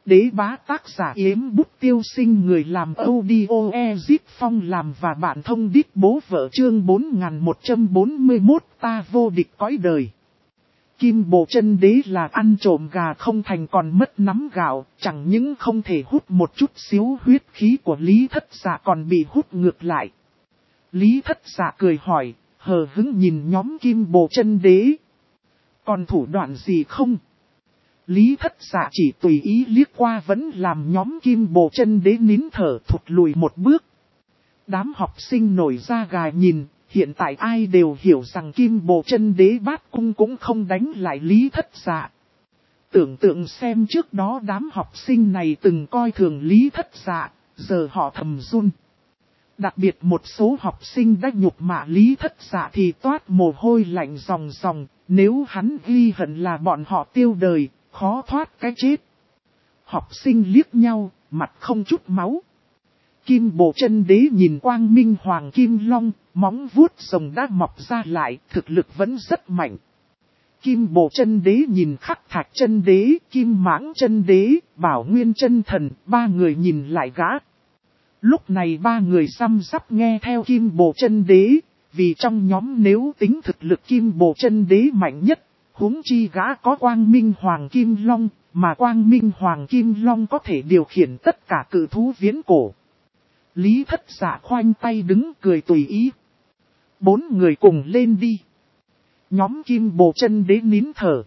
Đế bá tác giả Yếm Bút Tiêu Sinh, người làm audio Ezip Phong làm và bạn thông đít bố vợ, chương 4141 ta vô địch cõi đời. Kim Bộ Chân Đế là ăn trộm gà không thành còn mất nắm gạo, chẳng những không thể hút một chút xíu huyết khí của Lý Thất Dạ còn bị hút ngược lại. Lý Thất Dạ cười hỏi, hờ hững nhìn nhóm Kim Bộ Chân Đế. Còn thủ đoạn gì không? Lý Thất Dạ chỉ tùy ý liếc qua vẫn làm nhóm Kim Bộ Chân Đế nín thở thụt lùi một bước. Đám học sinh nổi da gà nhìn, hiện tại ai đều hiểu rằng Kim Bộ Chân Đế bát cung cũng không đánh lại Lý Thất Dạ. Tưởng tượng xem trước đó đám học sinh này từng coi thường Lý Thất Dạ, giờ họ thầm run. Đặc biệt một số học sinh đã nhục mạ Lý Thất Dạ thì toát mồ hôi lạnh ròng ròng, nếu hắn ghi hận là bọn họ tiêu đời, khó thoát cái chết. Học sinh liếc nhau, mặt không chút máu. Kim Bộ Chân Đế nhìn Quang Minh Hoàng Kim Long, móng vuốt rồng đã mọc ra lại, thực lực vẫn rất mạnh. Kim Bộ Chân Đế nhìn Khắc Thạch Chân Đế, Kim Mãng Chân Đế, Bảo Nguyên Chân Thần, ba người nhìn lại gã. Lúc này ba người răm rắp nghe theo Kim Bộ Chân Đế, vì trong nhóm nếu tính thực lực Kim Bộ Chân Đế mạnh nhất, huống chi gã có Quang Minh Hoàng Kim Long, mà Quang Minh Hoàng Kim Long có thể điều khiển tất cả cự thú viễn cổ. Lý Thất Dạ khoanh tay đứng cười tùy ý. 4 người cùng lên đi. Nhóm Kim Bộ Chân Đế nín thở.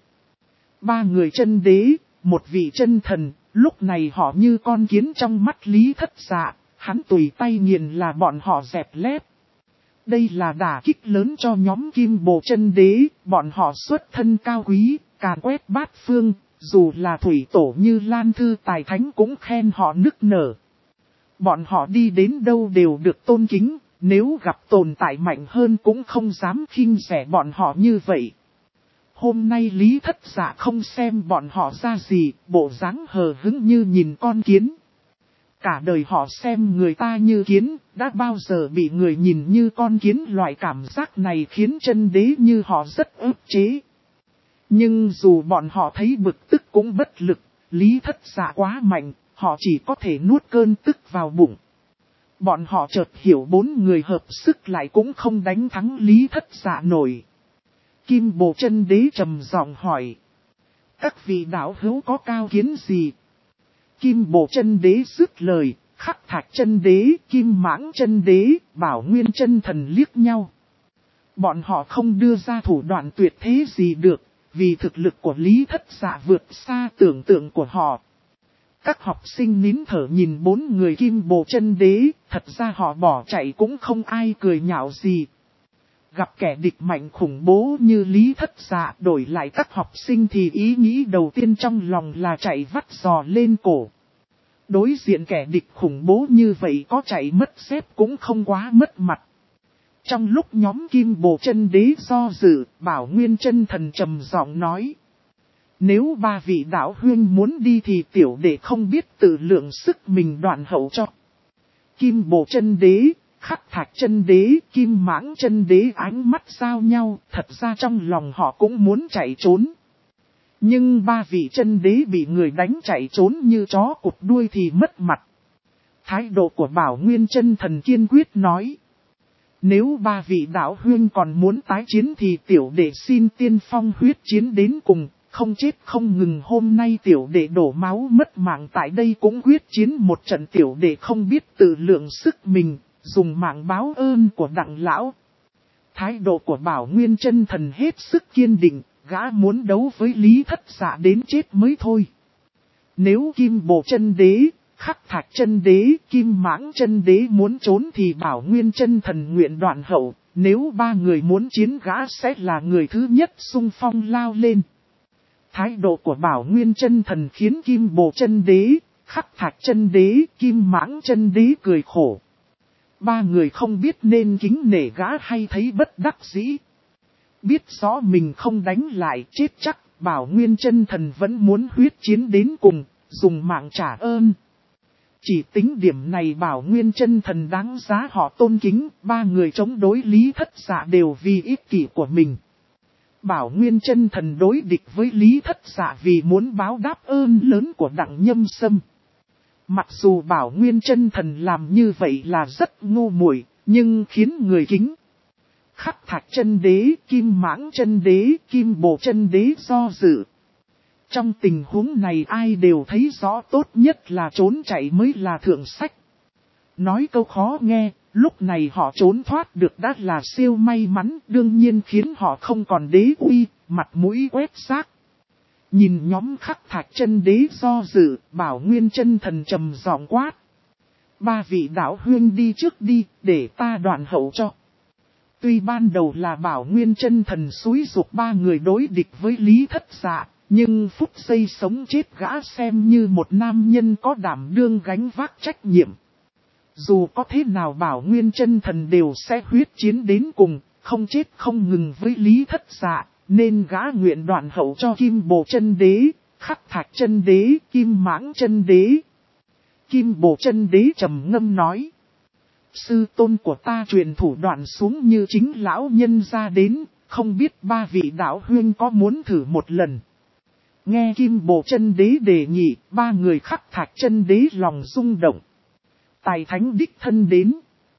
3 người chân đế, một vị chân thần, lúc này họ như con kiến trong mắt Lý Thất Dạ, hắn tùy tay nghiền là bọn họ dẹp lép. Đây là đả kích lớn cho nhóm Kim Bộ Chân Đế, bọn họ xuất thân cao quý, càn quét bát phương, dù là thủy tổ như Lan Thư Tài Thánh cũng khen họ nức nở. Bọn họ đi đến đâu đều được tôn kính, nếu gặp tồn tại mạnh hơn cũng không dám khinh rẻ bọn họ như vậy. Hôm nay Lý Thất Dạ không xem bọn họ ra gì, bộ dáng hờ hững như nhìn con kiến. Cả đời họ xem người ta như kiến, đã bao giờ bị người nhìn như con kiến, loại cảm giác này khiến chân đế như họ rất ức chế. Nhưng dù bọn họ thấy bực tức cũng bất lực, Lý Thất Dạ quá mạnh, họ chỉ có thể nuốt cơn tức vào bụng. Bọn họ chợt hiểu 4 người hợp sức lại cũng không đánh thắng Lý Thất Dạ nổi. Kim Bộ Chân Đế trầm giọng hỏi. Các vị đạo hữu có cao kiến gì? Kim Bộ Chân Đế dứt lời, Khắc Thạch Chân Đế, Kim Mãng Chân Đế, Bảo Nguyên Chân Thần liếc nhau. Bọn họ không đưa ra thủ đoạn tuyệt thế gì được, vì thực lực của Lý Thất Dạ vượt xa tưởng tượng của họ. Các học sinh nín thở nhìn 4 người Kim Bộ Chân Đế, thật ra họ bỏ chạy cũng không ai cười nhạo gì. Gặp kẻ địch mạnh khủng bố như Lý Thất Dạ, đổi lại các học sinh thì ý nghĩ đầu tiên trong lòng là chạy vắt giò lên cổ. Đối diện kẻ địch khủng bố như vậy có chạy mất xếp cũng không quá mất mặt. Trong lúc nhóm Kim Bộ Chân Đế do dự, Bảo Nguyên Chân Thần trầm giọng nói. Nếu 3 vị đạo huyên muốn đi thì tiểu đệ không biết tự lượng sức mình đoạn hậu cho. Kim Bộ Chân Đế, Khắc Thạch Chân Đế, Kim Mãng Chân Đế ánh mắt giao nhau, thật ra trong lòng họ cũng muốn chạy trốn. Nhưng 3 vị chân đế bị người đánh chạy trốn như chó cụt đuôi thì mất mặt. Thái độ của Bảo Nguyên Chân Thần kiên quyết nói. Nếu 3 vị đạo huyên còn muốn tái chiến thì tiểu đệ xin tiên phong huyết chiến đến cùng, không chết không ngừng. Hôm nay tiểu đệ đổ máu mất mạng tại đây cũng quyết chiến một trận, tiểu đệ không biết tự lượng sức mình, dùng mạng báo ơn của đặng lão. Thái độ của Bảo Nguyên Chân Thần hết sức kiên định, gã muốn đấu với Lý Thất Dạ đến chết mới thôi. Nếu Kim Bộ Chân Đế, Khắc Thạch Chân Đế, Kim Mãng Chân Đế muốn trốn thì Bảo Nguyên Chân Thần nguyện đoạn hậu, nếu 3 người muốn chiến gã sẽ là người thứ nhất xung phong lao lên. Thái độ của Bảo Nguyên Chân Thần khiến Kim Bộ Chân Đế, Khắc Thạch Chân Đế, Kim Mãng Chân Đế cười khổ. 3 người không biết nên kính nể gã hay thấy bất đắc dĩ. Biết rõ mình không đánh lại chết chắc, Bảo Nguyên Chân Thần vẫn muốn huyết chiến đến cùng, dùng mạng trả ơn. Chỉ tính điểm này Bảo Nguyên Chân Thần đáng giá họ tôn kính, 3 người chống đối Lý Thất Dạ đều vì ích kỷ của mình. Bảo Nguyên Chân Thần đối địch với Lý Thất Dạ vì muốn báo đáp ơn lớn của Đặng Nhâm Sâm. Mặc dù Bảo Nguyên Chân Thần làm như vậy là rất ngu muội, nhưng khiến người kính. Khắc Thạch Chân Đế, Kim Mãng Chân Đế, Kim Bồ Chân Đế do dự. Trong tình huống này ai đều thấy rõ tốt nhất là trốn chạy mới là thượng sách. Nói câu khó nghe, lúc này họ trốn thoát được đã là siêu may mắn, đương nhiên khiến họ không còn đế uy, mặt mũi quét xác. Nhìn nhóm Khắc Thạch Chân Đế do dự, Bảo Nguyên Chân Thần trầm giọng quát. Ba vị đạo huynh đi trước đi, để ta đoạn hậu cho. Tuy ban đầu là Bảo Nguyên Chân Thần xúi giục ba người đối địch với Lý Thất Dạ, nhưng phút giây sống chết gã xem như một nam nhân có đảm đương gánh vác trách nhiệm. Dù có thế nào Bảo Nguyên Chân Thần đều sẽ huyết chiến đến cùng, không chết không ngừng với Lý Thất Dạ, nên gã nguyện đoạn hậu cho Kim Bồ Chân Đế, Khắc Thạch Chân Đế, Kim Mãng Chân Đế. Kim Bồ Chân Đế trầm ngâm nói. Sư tôn của ta truyền thủ đoạn xuống như chính lão nhân ra đến, không biết ba vị đạo huynh có muốn thử một lần. Nghe Kim Bồ Chân Đế đề nghị, ba người Khắc Thạch Chân Đế lòng rung động. Tài Thánh đích thân đến.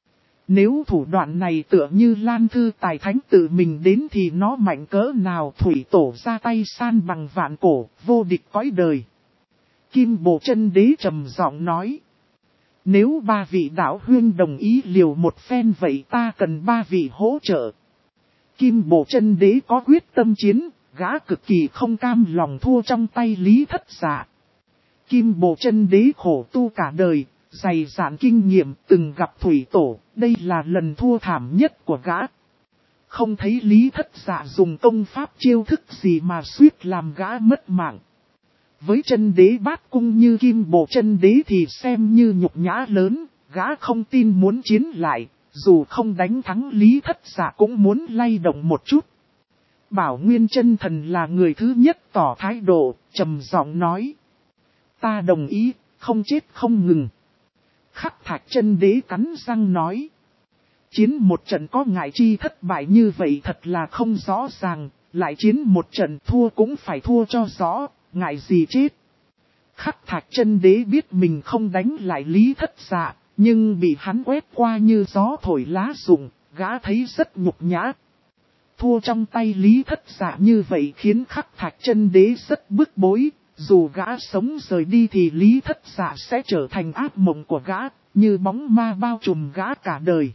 Nếu thủ đoạn này tựa như Lan Thư Tài Thánh tự mình đến thì nó mạnh cỡ nào, thủy tổ ra tay san bằng vạn cổ, vô địch cõi đời. Kim Bồ Chân Đế trầm giọng nói. Nếu ba vị đạo huynh đồng ý liều một phen vậy ta cần ba vị hỗ trợ. Kim Bồ Chân Đế có quyết tâm chiến, gã cực kỳ không cam lòng thua trong tay Lý Thất Dạ. Kim Bồ Chân Đế khổ tu cả đời, dày dạn kinh nghiệm, từng gặp thủy tổ, đây là lần thua thảm nhất của gã. Không thấy Lý Thất Dạ dùng công pháp chiêu thức gì mà suýt làm gã mất mạng. Với Chân Đế bát cung như Kim Bồ Chân Đế thì xem như nhục nhã lớn, gã không tin muốn chiến lại, dù không đánh thắng Lý Thất Dạ cũng muốn lay động một chút. Bảo Nguyên Chân Thần là người thứ nhất tỏ thái độ, trầm giọng nói. Ta đồng ý, không chết không ngừng. Khắc Thạch Chân Đế cắn răng nói. Chiến một trận có ngại chi thất bại như vậy thật là không rõ ràng, lại chiến một trận thua cũng phải thua cho rõ, ngại gì chết. Khắc Thạch Chân Đế biết mình không đánh lại Lý Thất Dạ, nhưng bị hắn quét qua như gió thổi lá rụng, gã thấy rất nhục nhã. Thua trong tay Lý Thất Dạ như vậy khiến Khắc Thạch Chân Đế rất bức bối, dù gã sống rời đi thì Lý Thất Dạ sẽ trở thành ác mộng của gã, như bóng ma bao trùm gã cả đời.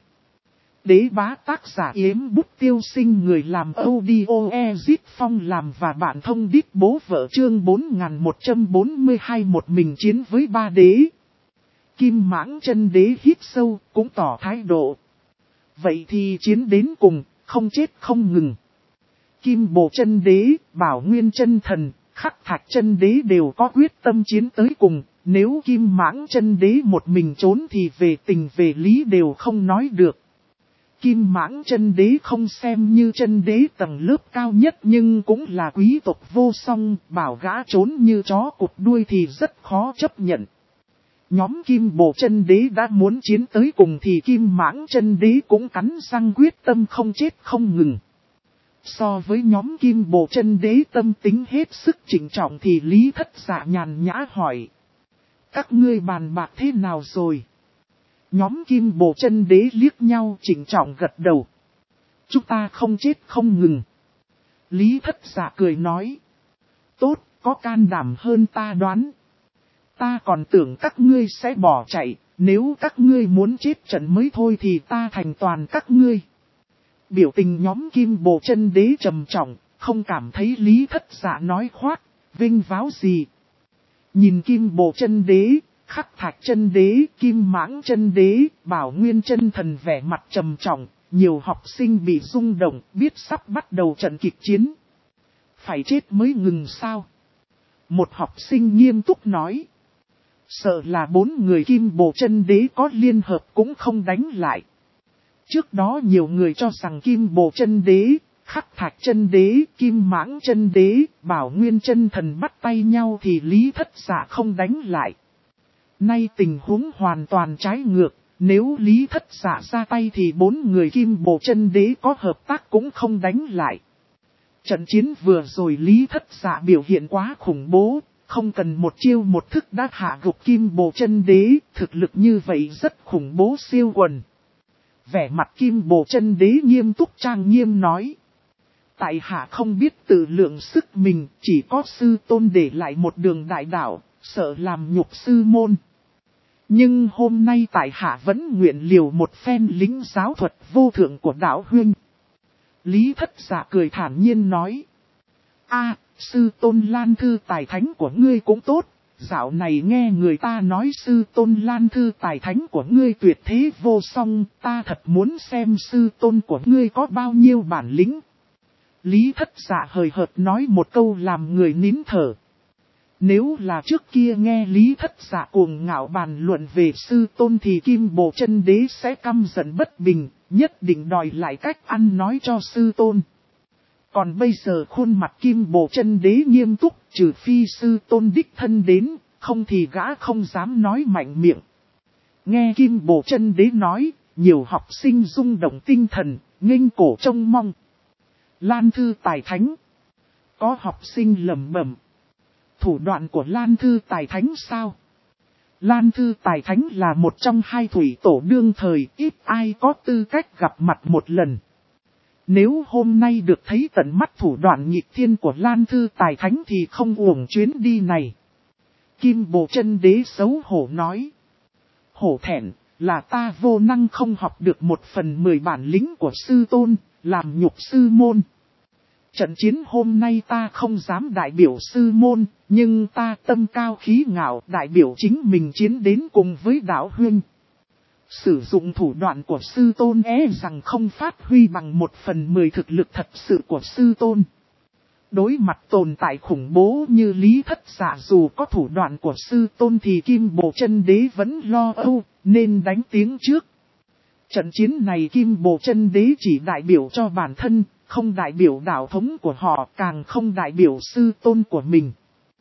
Đế bá tác giả Yếm Bút Tiêu Sinh, người làm audio Ezit Phong làm và bạn thông đít bố vợ, chương 4142 một mình chiến với ba đế. Kim Mãng Chân Đế hít sâu, cũng tỏ thái độ. Vậy thì chiến đến cùng, không chết không ngừng. Kim Bồ Chân Đế, Bảo Nguyên Chân Thần, Khắc Thạch Chân Đế đều có quyết tâm chiến tới cùng. Nếu Kim Mãng Chân Đế một mình trốn thì về tình về lý đều không nói được. Kim Mãng Chân Đế không xem như chân đế tầng lớp cao nhất nhưng cũng là quý tộc vô song, bảo gã trốn như chó cụt đuôi thì rất khó chấp nhận. Nhóm Kim Bồ Chân Đế đã muốn chiến tới cùng thì Kim Mãng Chân Đế cũng cắn răng quyết tâm không chết không ngừng. So với nhóm Kim Bồ Chân Đế tâm tính hết sức chỉnh trọng thì Lý Thất Dạ nhàn nhã hỏi. Các ngươi bàn bạc thế nào rồi? Nhóm Kim Bồ Chân Đế liếc nhau chỉnh trọng gật đầu. Chúng ta không chết không ngừng. Lý Thất Dạ cười nói. Tốt, có can đảm hơn ta đoán. Ta còn tưởng các ngươi sẽ bỏ chạy, nếu các ngươi muốn chết trận mới thôi thì ta thành toàn các ngươi. Biểu tình nhóm Kim Bồ Chân Đế trầm trọng, không cảm thấy Lý Thất Dạ nói khoác, vinh váo gì. Nhìn Kim Bồ Chân Đế, Khắc Thạch Chân Đế, Kim Mãng Chân Đế, Bảo Nguyên Chân Thần vẻ mặt trầm trọng, nhiều học sinh bị rung động, biết sắp bắt đầu trận kịch chiến. Phải chết mới ngừng sao? Một học sinh nghiêm túc nói. Sợ là 4 người Kim Bồ Chân Đế có liên hợp cũng không đánh lại. Trước đó nhiều người cho rằng Kim Bồ Chân Đế, Khắc Thạch Chân Đế, Kim Mãng Chân Đế, Bảo Nguyên Chân Thần bắt tay nhau thì Lý Thất Dạ không đánh lại. Nay tình huống hoàn toàn trái ngược, nếu Lý Thất Dạ ra tay thì 4 người Kim Bồ Chân Đế có hợp tác cũng không đánh lại. Trận chiến vừa rồi Lý Thất Dạ biểu hiện quá khủng bố, không cần một chiêu một thức đã hạ gục Kim Bồ Chân Đế, thực lực như vậy rất khủng bố siêu quần. Vẻ mặt Kim Bồ Chân Đế nghiêm túc trang nghiêm nói. Tại hạ không biết tự lượng sức mình, chỉ có sư tôn để lại một đường đại đạo, sợ làm nhục sư môn. Nhưng hôm nay tại hạ vẫn nguyện liều một phen lính giáo thuật vô thượng của đạo huynh. Lý Thất Dạ cười thản nhiên nói. Sư tôn Lan Thư tài thánh của ngươi cũng tốt. Dạo này nghe người ta nói sư tôn Lan Thư tài thánh của ngươi tuyệt thế vô song. Ta thật muốn xem sư tôn của ngươi có bao nhiêu bản lĩnh. Lý Thất Dạ hời hợt nói một câu làm người nín thở. Nếu là trước kia nghe Lý Thất Dạ cuồng ngạo bàn luận về sư tôn thì Kim Bồ Chân Đế sẽ căm giận bất bình, nhất định đòi lại cách ăn nói cho sư tôn. Còn bây giờ khuôn mặt Kim Bồ Chân Đế nghiêm túc, trừ phi sư tôn đích thân đến, không thì gã không dám nói mạnh miệng. Nghe Kim Bồ Chân Đế nói, nhiều học sinh rung động tinh thần, nghênh cổ trông mong. Lan Thư tài thánh. Có học sinh lẩm bẩm. Thủ đoạn của Lan Thư tài thánh sao? Lan Thư tài thánh là một trong hai thủy tổ đương thời, ít ai có tư cách gặp mặt một lần. Nếu hôm nay được thấy tận mắt thủ đoạn nghịch thiên của Lan Thư tài thánh thì không uổng chuyến đi này. Kim Bồ Chân Đế xấu hổ nói. Hổ thẹn, là ta vô năng không học được 1/10 bản lĩnh của sư tôn, làm nhục sư môn. Trận chiến hôm nay ta không dám đại biểu sư môn, nhưng ta tâm cao khí ngạo đại biểu chính mình chiến đến cùng với đạo huynh. Sử dụng thủ đoạn của sư tôn rằng không phát huy bằng 1/10 thực lực thật sự của sư tôn. Đối mặt tồn tại khủng bố như Lý Thất Dạ, dù có thủ đoạn của sư tôn thì Kim Bồ Chân Đế vẫn lo âu, nên đánh tiếng trước. Trận chiến này Kim Bồ Chân Đế chỉ đại biểu cho bản thân, không đại biểu đạo thống của họ, càng không đại biểu sư tôn của mình.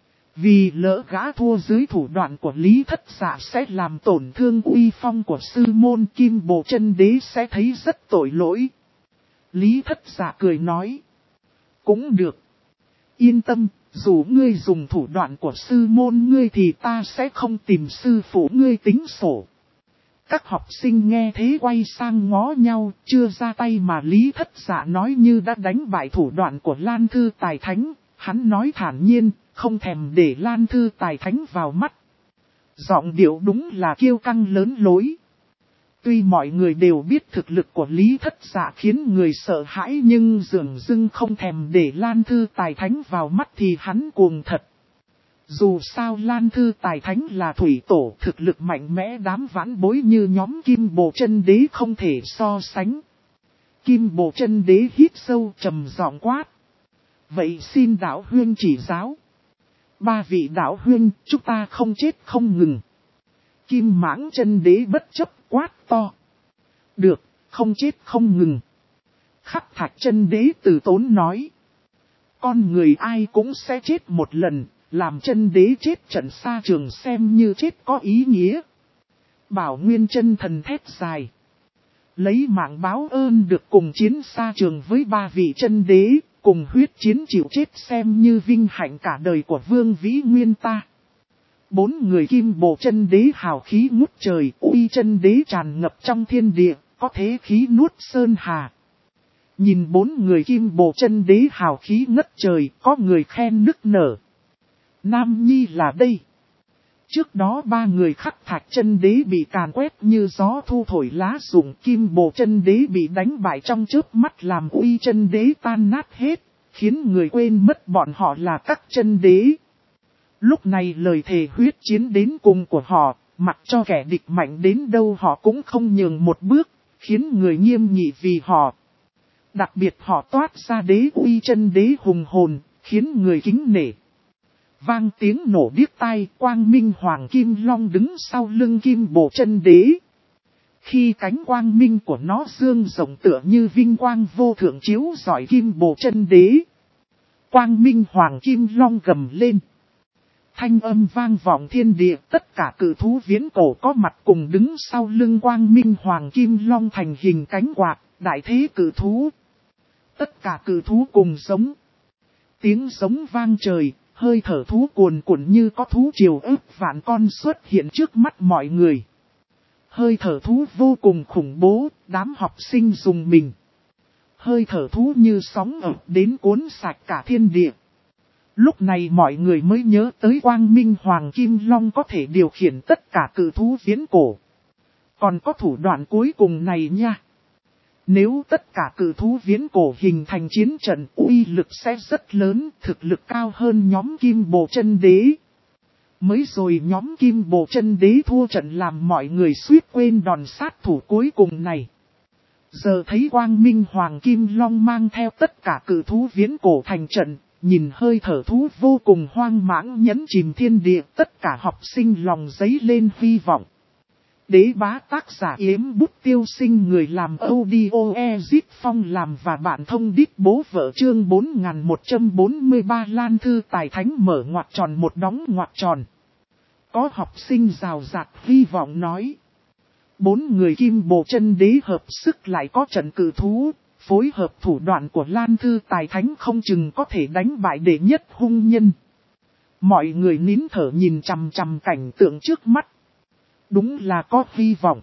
Vì lỡ gã thua dưới thủ đoạn của Lý Thất Dạ sẽ làm tổn thương uy phong của sư môn, Kim Bồ Chân Đế sẽ thấy rất tội lỗi. Lý Thất Dạ cười nói. Cũng được. Yên tâm, dù ngươi dùng thủ đoạn của sư môn ngươi thì ta sẽ không tìm sư phụ ngươi tính sổ. Các học sinh nghe thế quay sang ngó nhau, chưa ra tay mà Lý Thất Dạ nói như đã đánh bại thủ đoạn của Lan Thư tài thánh. Hắn nói thản nhiên, không thèm để Lan Thư tài thánh vào mắt. Giọng điệu đúng là kiêu căng lớn lối. Tuy mọi người đều biết thực lực của Lý Thất Dạ khiến người sợ hãi, nhưng dường dưng không thèm để Lan Thư tài thánh vào mắt thì hắn cuồng thật. Dù sao Lan Thư tài thánh là thủy tổ, thực lực mạnh mẽ, đám vãn bối như nhóm Kim Bồ Chân Đế không thể so sánh. Kim Bồ Chân Đế hít sâu trầm giọng quát. Vậy xin đạo huynh chỉ giáo. 3 vị đạo huynh, chúng ta không chết không ngừng. Kim Mãng Chân Đế bất chấp quát to. Được, không chết không ngừng. Khắc Thạch Chân Đế từ tốn nói. Con người ai cũng sẽ chết một lần, làm Chân Đế chết trận xa trường xem như chết có ý nghĩa. Bảo Nguyên Chân Thần thét dài. Lấy mạng báo ơn được cùng chiến xa trường với 3 vị Chân Đế, cùng huyết chiến chịu chết xem như vinh hạnh cả đời của Vương Vĩ Nguyên ta. 4 người Kim Bồ Chân Đế hào khí ngút trời, uy Chân Đế tràn ngập trong thiên địa, có thế khí nuốt sơn hà. Nhìn 4 người Kim Bồ Chân Đế hào khí ngất trời, có người khen nức nở. Nam Nhi là đây. Trước đó 3 người Khắc Thạch Chân Đế bị càn quét như gió thu thổi lá rụng, Kim Bồ Chân Đế bị đánh bại trong chớp mắt làm uy Chân Đế tan nát hết, khiến người quên mất bọn họ là các Chân Đế. Lúc này lời thề huyết chiến đến cùng của họ, mặc cho kẻ địch mạnh đến đâu họ cũng không nhường một bước, khiến người nghiêm nghị vì họ. Đặc biệt họ toát ra đế uy Chân Đế hùng hồn, khiến người kính nể. Vang tiếng nổ điếc tai, Quang Minh Hoàng Kim Long đứng sau lưng Kim Bồ Chân Đế. Khi cánh quang minh của nó dương rộng tựa như vinh quang vô thượng chiếu rọi Kim Bồ Chân Đế. Quang Minh Hoàng Kim Long gầm lên. Thanh âm vang vọng thiên địa, tất cả cự thú viễn cổ có mặt cùng đứng sau lưng Quang Minh Hoàng Kim Long thành hình cánh quạt, đại thế cự thú. Tất cả cự thú cùng sống. Tiếng giống vang trời, hơi thở thú cuồn cuộn như có thú triều ức vạn con xuất hiện trước mắt mọi người. Hơi thở thú vô cùng khủng bố, đám học sinh rùng mình. Hơi thở thú như sóng ập đến cuốn sạch cả thiên địa. Lúc này mọi người mới nhớ tới Quang Minh Hoàng Kim Long có thể điều khiển tất cả cự thú viễn cổ. Còn có thủ đoạn cuối cùng này nha. Nếu tất cả cự thú viễn cổ hình thành chiến trận, uy lực sẽ rất lớn, thực lực cao hơn nhóm Kim Bồ Chân Đế. Mới rồi nhóm Kim Bồ Chân Đế thua trận làm mọi người suýt quên đòn sát thủ cuối cùng này. Giờ thấy Quang Minh Hoàng Kim Long mang theo tất cả cự thú viễn cổ thành trận, nhìn hơi thở thú vô cùng hoang mãng nhấn chìm thiên địa, tất cả học sinh lòng dấy lên hy vọng. Đế bá tác giả Yếm Bút Tiêu Sinh, người làm audio Ezit Phong làm và bạn thông đít bố vợ, chương 4143 Lan Thư Tài Thánh mở ngoặc tròn một đóng ngoặc tròn. Có học sinh rào rạt hy vọng nói. 4 người Kim Bồ Chân Đế hợp sức lại có trận cự thú, phối hợp thủ đoạn của Lan Thư Tài Thánh không chừng có thể đánh bại đệ nhất hung nhân. Mọi người nín thở nhìn chằm chằm cảnh tượng trước mắt. Đúng là có hy vọng.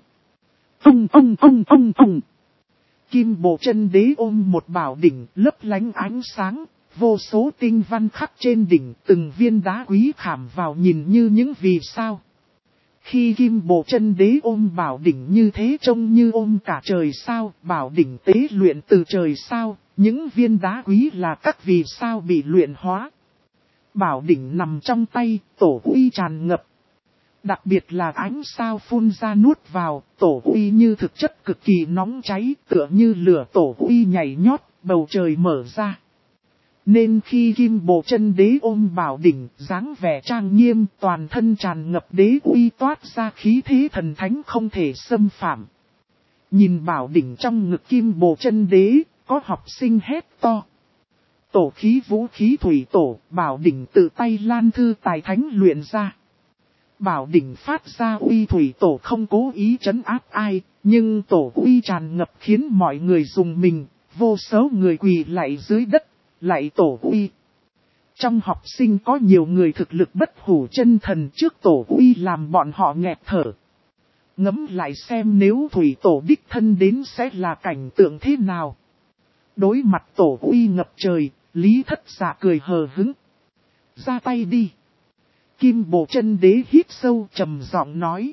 Ông. Kim Bồ Chân Đế ôm một bảo đỉnh lấp lánh ánh sáng, vô số tinh văn khắc trên đỉnh, từng viên đá quý khảm vào nhìn như những vì sao. Khi Kim Bồ Chân Đế ôm bảo đỉnh như thế trông như ôm cả trời sao, bảo đỉnh tế luyện từ trời sao, những viên đá quý là các vì sao bị luyện hóa. Bảo đỉnh nằm trong tay, tổ uy tràn ngập. Đặc biệt là ánh sao phun ra nuốt vào, tổ uy như thực chất cực kỳ nóng cháy, tựa như lửa tổ uy nhảy nhót, bầu trời mở ra. Nên khi Kim Bồ Chân Đế ôm bảo đỉnh, dáng vẻ trang nghiêm, toàn thân tràn ngập đế uy toát ra khí thế thần thánh không thể xâm phạm. Nhìn bảo đỉnh trong ngực Kim Bồ Chân Đế, có học sinh hét to. Tổ khí vũ khí thủy tổ, bảo đỉnh tự tay Lan Thư Tài Thánh luyện ra. Bảo đỉnh phát ra uy thủy tổ không cố ý trấn áp ai, nhưng tổ uy tràn ngập khiến mọi người rùng mình, vô số người quỳ lạy dưới đất, lạy tổ uy. Trong học sinh có nhiều người thực lực bất hủ chân thần, trước tổ uy làm bọn họ nghẹt thở. Ngẫm lại xem nếu thủy tổ đích thân đến sẽ là cảnh tượng thế nào. Đối mặt tổ uy ngập trời, Lý Thất Dạ cười hờ hững. Ra tay đi. Kim Bồ Chân Đế hít sâu trầm giọng nói.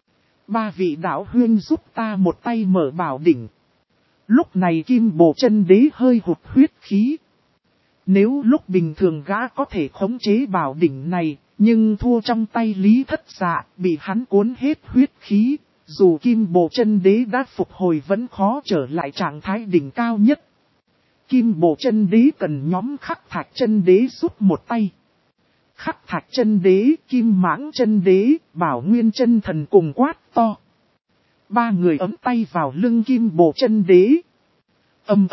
3 vị đạo huynh giúp ta một tay mở bảo đỉnh. Lúc này Kim Bồ Chân Đế hơi hụt huyết khí. Nếu lúc bình thường gã có thể khống chế bảo đỉnh này, nhưng thua trong tay Lý Thất Dạ, bị hắn cuốn hết huyết khí, dù Kim Bồ Chân Đế đã phục hồi vẫn khó trở lại trạng thái đỉnh cao nhất. Kim Bồ Chân Đế cần nhóm Khắc Thạch Chân Đế giúp một tay. Khắc Thạch Chân Đế, Kim Mãng Chân Đế, Bảo Nguyên Chân Thần cùng quát to. 3 người ấm tay vào lưng Kim Bồ Chân Đế. Ầm.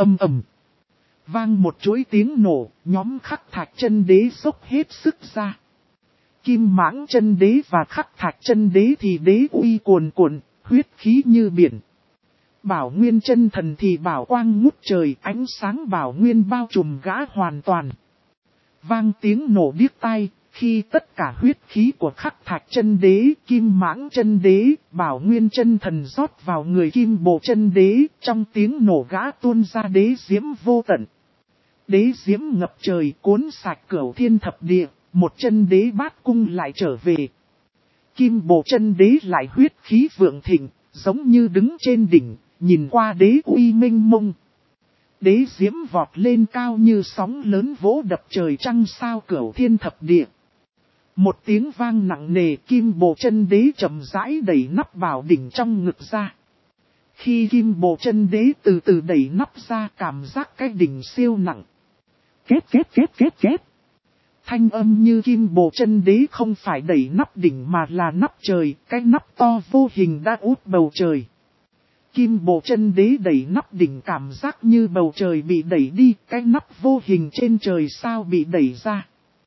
Vang một chuỗi tiếng nổ, nhóm Khắc Thạch Chân Đế xốc hết sức ra. Kim Mãng Chân Đế và Khắc Thạch Chân Đế thì đế uy cuồn cuộn, huyết khí như biển. Bảo Nguyên Chân Thần thì bảo quang ngút trời, ánh sáng bảo nguyên bao trùm gã hoàn toàn. Vang tiếng nổ điếc tai, khi tất cả huyết khí của Khắc Thạch Chân Đế, Kim Mãng Chân Đế, Bảo Nguyên Chân Thần rót vào người Kim Bồ Chân Đế, trong tiếng nổ gã tuôn ra đế diễm vô tận. Đế diễm ngập trời cuốn sạch cửu thiên thập địa, một chân đế bát cung lại trở về. Kim Bồ Chân Đế lại huyết khí vượng thịnh, giống như đứng trên đỉnh, nhìn qua đế uy minh mông. Đế diễm vọt lên cao như sóng lớn vỗ đập trời trăng sao cửu thiên thập địa. Một tiếng vang nặng nề, Kim Bồ Chân Đế chậm rãi đẩy nắp bảo đỉnh trong ngực ra. Khi Kim Bồ Chân Đế từ từ đẩy nắp ra, cảm giác cái đỉnh siêu nặng. Két. Thanh âm như Kim Bồ Chân Đế không phải đẩy nắp đỉnh mà là nắp trời, cái nắp to vô hình đã út bầu trời. Kim Bồ Chân Đế đẩy nắp đỉnh cảm giác như bầu trời bị đẩy đi, cái nắp vô hình trên trời sao bị đẩy ra.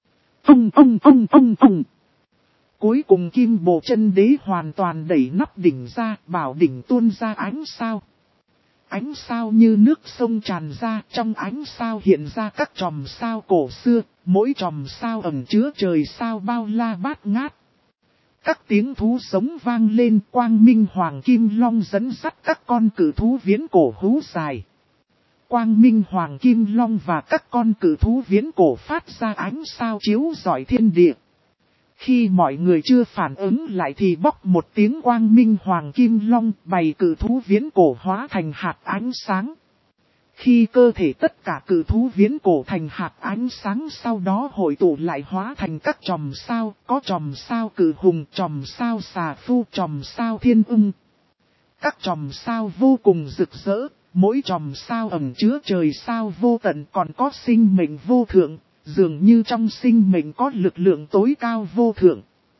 Ông. Cuối cùng Kim Bồ Chân Đế hoàn toàn đẩy nắp đỉnh ra, bảo đỉnh tuôn ra ánh sao. Ánh sao như nước sông tràn ra, trong ánh sao hiện ra các chòm sao cổ xưa, mỗi chòm sao ẩn chứa trời sao bao la bát ngát. Các tiếng thú sống vang lên, quang minh hoàng kim long dẫn dắt các con cự thú viễn cổ hú dài. Quang minh hoàng kim long và các con cự thú viễn cổ phát ra ánh sao chiếu rọi thiên địa. Khi mọi người chưa phản ứng lại thì bốc một tiếng quang minh hoàng kim long, bầy cự thú viễn cổ hóa thành hạt ánh sáng. Khi cơ thể tất cả cự thú viễn cổ thành hạt ánh sáng, sau đó hội tụ lại hóa thành các chòm sao, có chòm sao cự hùng, chòm sao xà phu, chòm sao thiên ưng. Các chòm sao vô cùng rực rỡ, mỗi chòm sao ẩn chứa trời sao vô tận, còn có sinh mệnh vô thượng, dường như trong sinh mệnh có lực lượng tối cao vô thượng.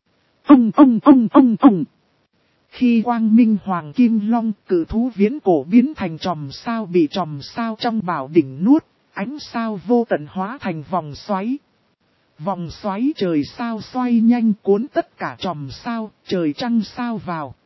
Khi quang minh hoàng kim long, cự thú viễn cổ biến thành chòm sao bị chòm sao trong bảo đỉnh nuốt, ánh sao vô tận hóa thành vòng xoáy. Vòng xoáy trời sao xoay nhanh cuốn tất cả chòm sao, trời trăng sao vào.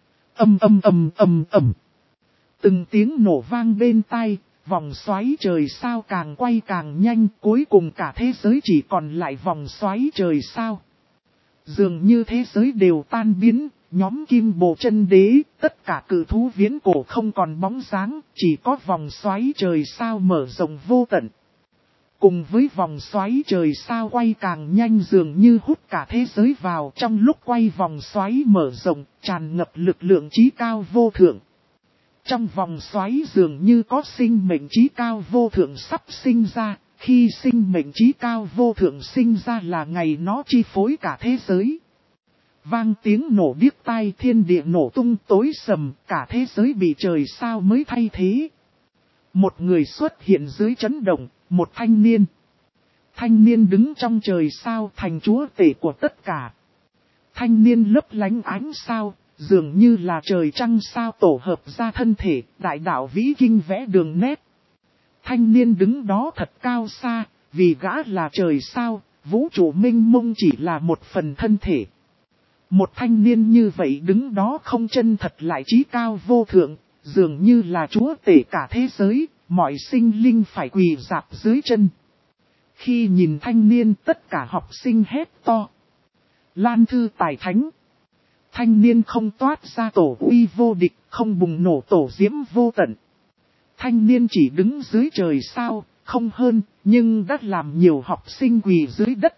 Từng tiếng nổ vang bên tai, vòng xoáy trời sao càng quay càng nhanh, cuối cùng cả thế giới chỉ còn lại vòng xoáy trời sao. Dường như thế giới đều tan biến, nhóm Kim Bồ Chân Đế, tất cả cự thú viễn cổ không còn bóng dáng, chỉ có vòng xoáy trời sao mở rộng vô tận. Cùng với vòng xoáy trời sao quay càng nhanh, dường như hút cả thế giới vào, trong lúc quay vòng xoáy mở rộng, tràn ngập lực lượng chí cao vô thượng. Trong vòng xoáy dường như có sinh mệnh chí cao vô thượng sắp sinh ra, khi sinh mệnh chí cao vô thượng sinh ra là ngày nó chi phối cả thế giới. Vang tiếng nổ điếc tai, thiên địa nổ tung tối sầm, cả thế giới bị trời sao mới thay thế. Một người xuất hiện dưới chấn động, một thanh niên. Thanh niên đứng trong trời sao thành chúa tể của tất cả. Thanh niên lấp lánh ánh sao, dường như là trời trăng sao tổ hợp ra thân thể, đại đạo vĩ kinh vẽ đường nét. Thanh niên đứng đó thật cao xa, vì gã là trời sao, vũ trụ mênh mông chỉ là một phần thân thể. Một thanh niên như vậy đứng đó không chân thật lại chí cao vô thượng, dường như là chúa tể cả thế giới, mọi sinh linh phải quỳ rạp dưới chân. Khi nhìn thanh niên, tất cả học sinh hét to. Lan Thư Tài Thánh. Thanh niên không toát ra tổ uy vô địch, không bùng nổ tổ diễm vô tận. Thanh niên chỉ đứng dưới trời sao, không hơn, nhưng đã làm nhiều học sinh quỳ dưới đất.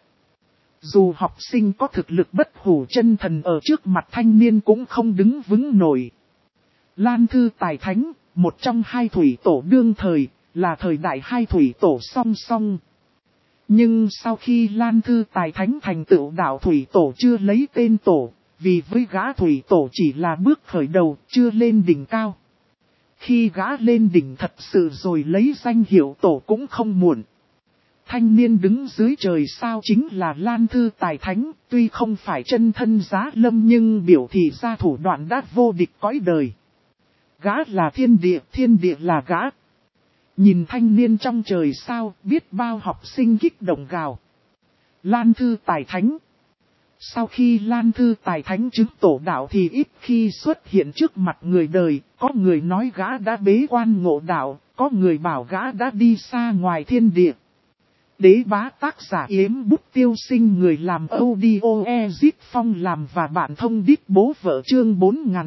Dù học sinh có thực lực bất hủ chân thần ở trước mặt thanh niên cũng không đứng vững nổi. Lan Thư Tài Thánh, một trong hai thủy tổ đương thời, là thời đại hai thủy tổ song song. Nhưng sau khi Lan Thư Tài Thánh thành tựu đạo thủy tổ chưa lấy tên tổ, vì với gã thủy tổ chỉ là bước khởi đầu, chưa lên đỉnh cao. Khi gã lên đỉnh thật sự rồi lấy danh hiệu tổ cũng không muộn. Thanh niên đứng dưới trời sao chính là Lan Thư Tài Thánh, tuy không phải chân thân giá lâm nhưng biểu thị ra thủ đoạn đã vô địch cõi đời. Gã là thiên địa là gã. Nhìn thanh niên trong trời sao, biết bao học sinh kích động gào. Lan Thư Tài Thánh. Sau khi Lan Thư Tài Thánh chứng tổ đạo thì ít khi xuất hiện trước mặt người đời, có người nói gã đã bế quan ngộ đạo, có người bảo gã đã đi xa ngoài thiên địa. Đế Bá tác giả Yếm Bút Tiêu Sinh, người làm audio Ezit Phong làm và bạn thông đít bố vợ, chương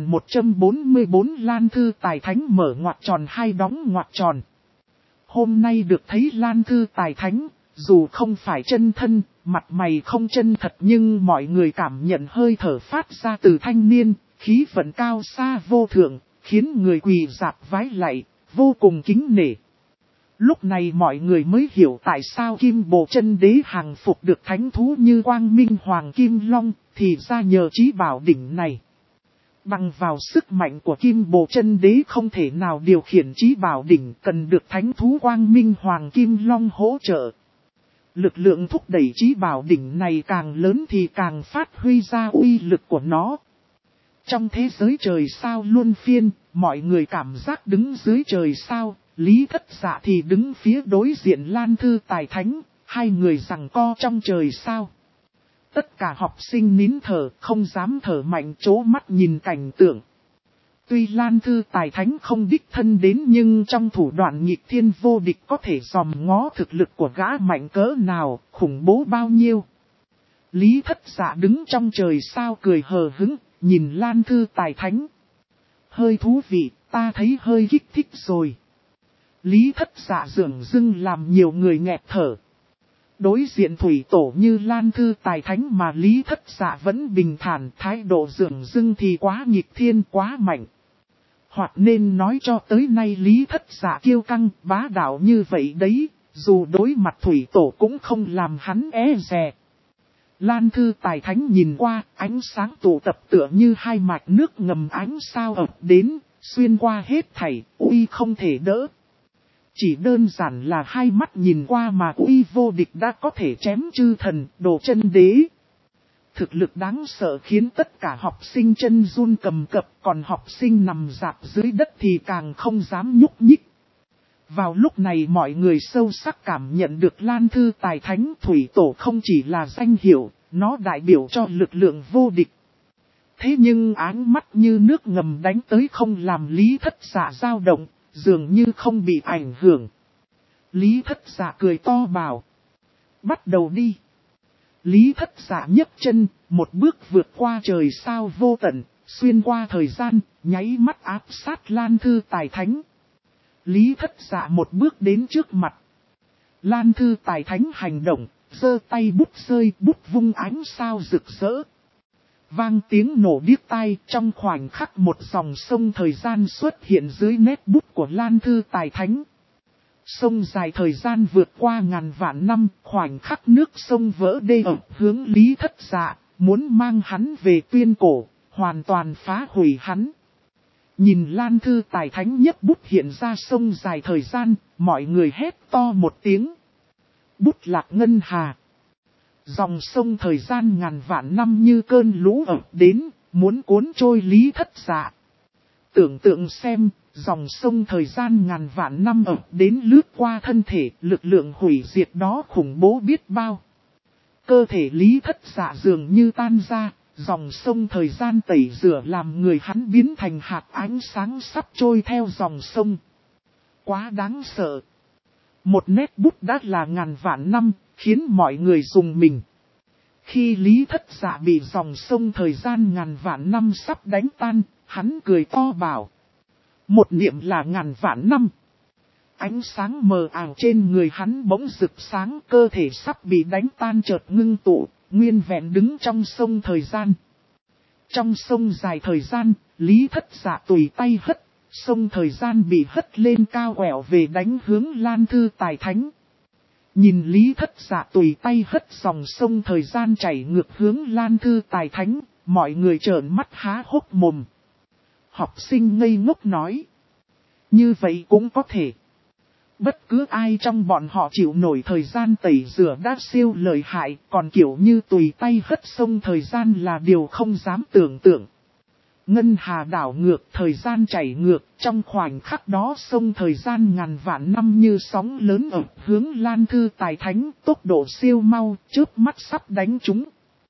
4144 Lan Thư Tài Thánh mở ngoặc tròn hai đóng ngoặc tròn. Hôm nay được thấy Lan Thư Tài Thánh, dù không phải chân thân, mặt mày không chân thật nhưng mọi người cảm nhận hơi thở phát ra từ thanh niên, khí vận cao xa vô thượng, khiến người quỳ rạp vái lạy, vô cùng kính nể. Lúc này mọi người mới hiểu tại sao Kim Bồ Chân Đế hàng phục được thánh thú như Quang Minh Hoàng Kim Long, thì ra nhờ chí bảo đỉnh này. Bằng vào sức mạnh của Kim Bồ Chân Đế không thể nào điều khiển chí bảo đỉnh, cần được thánh thú Quang Minh Hoàng Kim Long hỗ trợ. Lực lượng thúc đẩy chí bảo đỉnh này càng lớn thì càng phát huy ra uy lực của nó. Trong thế giới trời sao luân phiên, mọi người cảm giác đứng dưới trời sao, Lý Thất Dạ thì đứng phía đối diện Lan Thư Tài Thánh, hai người giằng co trong trời sao. Tất cả học sinh nín thở, không dám thở mạnh, trố mắt nhìn cảnh tượng. Tuy Lan Thư Tài Thánh không đích thân đến nhưng trong thủ đoạn nghịch thiên vô địch có thể dòm ngó thực lực của gã mạnh cỡ nào, khủng bố bao nhiêu. Lý Thất Dạ đứng trong trời sao cười hờ hững, nhìn Lan Thư Tài Thánh. Hơi thú vị, ta thấy hơi kích thích rồi. Lý Thất Dạ dửng dưng làm nhiều người nghẹt thở. Đối diện thủy tổ như Lan Thư Tài Thánh mà Lý Thất Dạ vẫn bình thản, thái độ dửng dưng thì quá nghịch thiên quá mạnh. Hoặc nên nói cho tới nay Lý Thất Dạ kiêu căng, bá đạo như vậy đấy, dù đối mặt thủy tổ cũng không làm hắn e dè. Lan Thư Tài Thánh nhìn qua, ánh sáng tụ tập tựa như hai mạch nước ngầm ánh sao ập đến, xuyên qua hết thảy, uy không thể đỡ. Chỉ đơn giản là hai mắt nhìn qua mà uy vô địch đã có thể chém chư thần, đồ chân đế. Thực lực đáng sợ khiến tất cả học sinh chân run cầm cập, còn học sinh nằm rạp dưới đất thì càng không dám nhúc nhích. Vào lúc này mọi người sâu sắc cảm nhận được Lan Thư Tài Thánh thủy tổ không chỉ là danh hiệu, nó đại biểu cho lực lượng vô địch. Thế nhưng áng mắt như nước ngầm đánh tới không làm Lý Thất Dạ dao động, dường như không bị ảnh hưởng. Lý Thất Dạ cười to bảo. Bắt đầu đi. Lý Thất Dạ nhấc chân, một bước vượt qua trời sao vô tận, xuyên qua thời gian, nháy mắt áp sát Lan Thư Tài Thánh. Lý Thất Dạ một bước đến trước mặt. Lan Thư Tài Thánh hành động, giơ tay bút rơi, bút vung ánh sao rực rỡ. Vang tiếng nổ điếc tai, trong khoảnh khắc một dòng sông thời gian xuất hiện dưới nét bút của Lan Thư Tài Thánh. Sông dài thời gian vượt qua ngàn vạn năm, khoảnh khắc nước sông vỡ đê ập hướng Lý Thất Dạ, muốn mang hắn về tuyên cổ, hoàn toàn phá hủy hắn. Nhìn Lan Thư Tài Thánh nhấc bút hiện ra sông dài thời gian, mọi người hét to một tiếng. Bút lạc ngân hà. Dòng sông thời gian ngàn vạn năm như cơn lũ ập đến, muốn cuốn trôi Lý Thất Dạ. Tưởng tượng xem, dòng sông thời gian ngàn vạn năm ập đến lướt qua thân thể, lực lượng hủy diệt đó khủng bố biết bao. Cơ thể Lý Thất Dạ dường như tan ra, dòng sông thời gian tẩy rửa làm người hắn biến thành hạt ánh sáng sắp trôi theo dòng sông. Quá đáng sợ. Một nét bút đã là ngàn vạn năm, khiến mọi người rùng mình. Khi Lý Thất Dạ bị dòng sông thời gian ngàn vạn năm sắp đánh tan, hắn cười to bảo. Một niệm là ngàn vạn năm. Ánh sáng mờ ảo trên người hắn bỗng rực sáng, cơ thể sắp bị đánh tan chợt ngưng tụ, nguyên vẹn đứng trong sông thời gian. Trong sông dài thời gian, Lý Thất Dạ tùy tay hất, sông thời gian bị hất lên cao quẹo về đánh hướng Lan Thư Tài Thánh. Nhìn Lý Thất Dạ tùy tay hất dòng sông thời gian chảy ngược hướng Lan Thư Tài Thánh, mọi người trợn mắt há hốc mồm. Học sinh ngây ngốc nói. Như vậy cũng có thể. Bất cứ ai trong bọn họ chịu nổi thời gian tẩy rửa đã siêu lợi hại, còn kiểu như tùy tay hất sông thời gian là điều không dám tưởng tượng. Ngân hà đảo ngược, thời gian chảy ngược, trong khoảnh khắc đó sông thời gian ngàn vạn năm như sóng lớn ập hướng Lan Thư Tài Thánh, tốc độ siêu mau, chớp mắt sắp đánh chúng.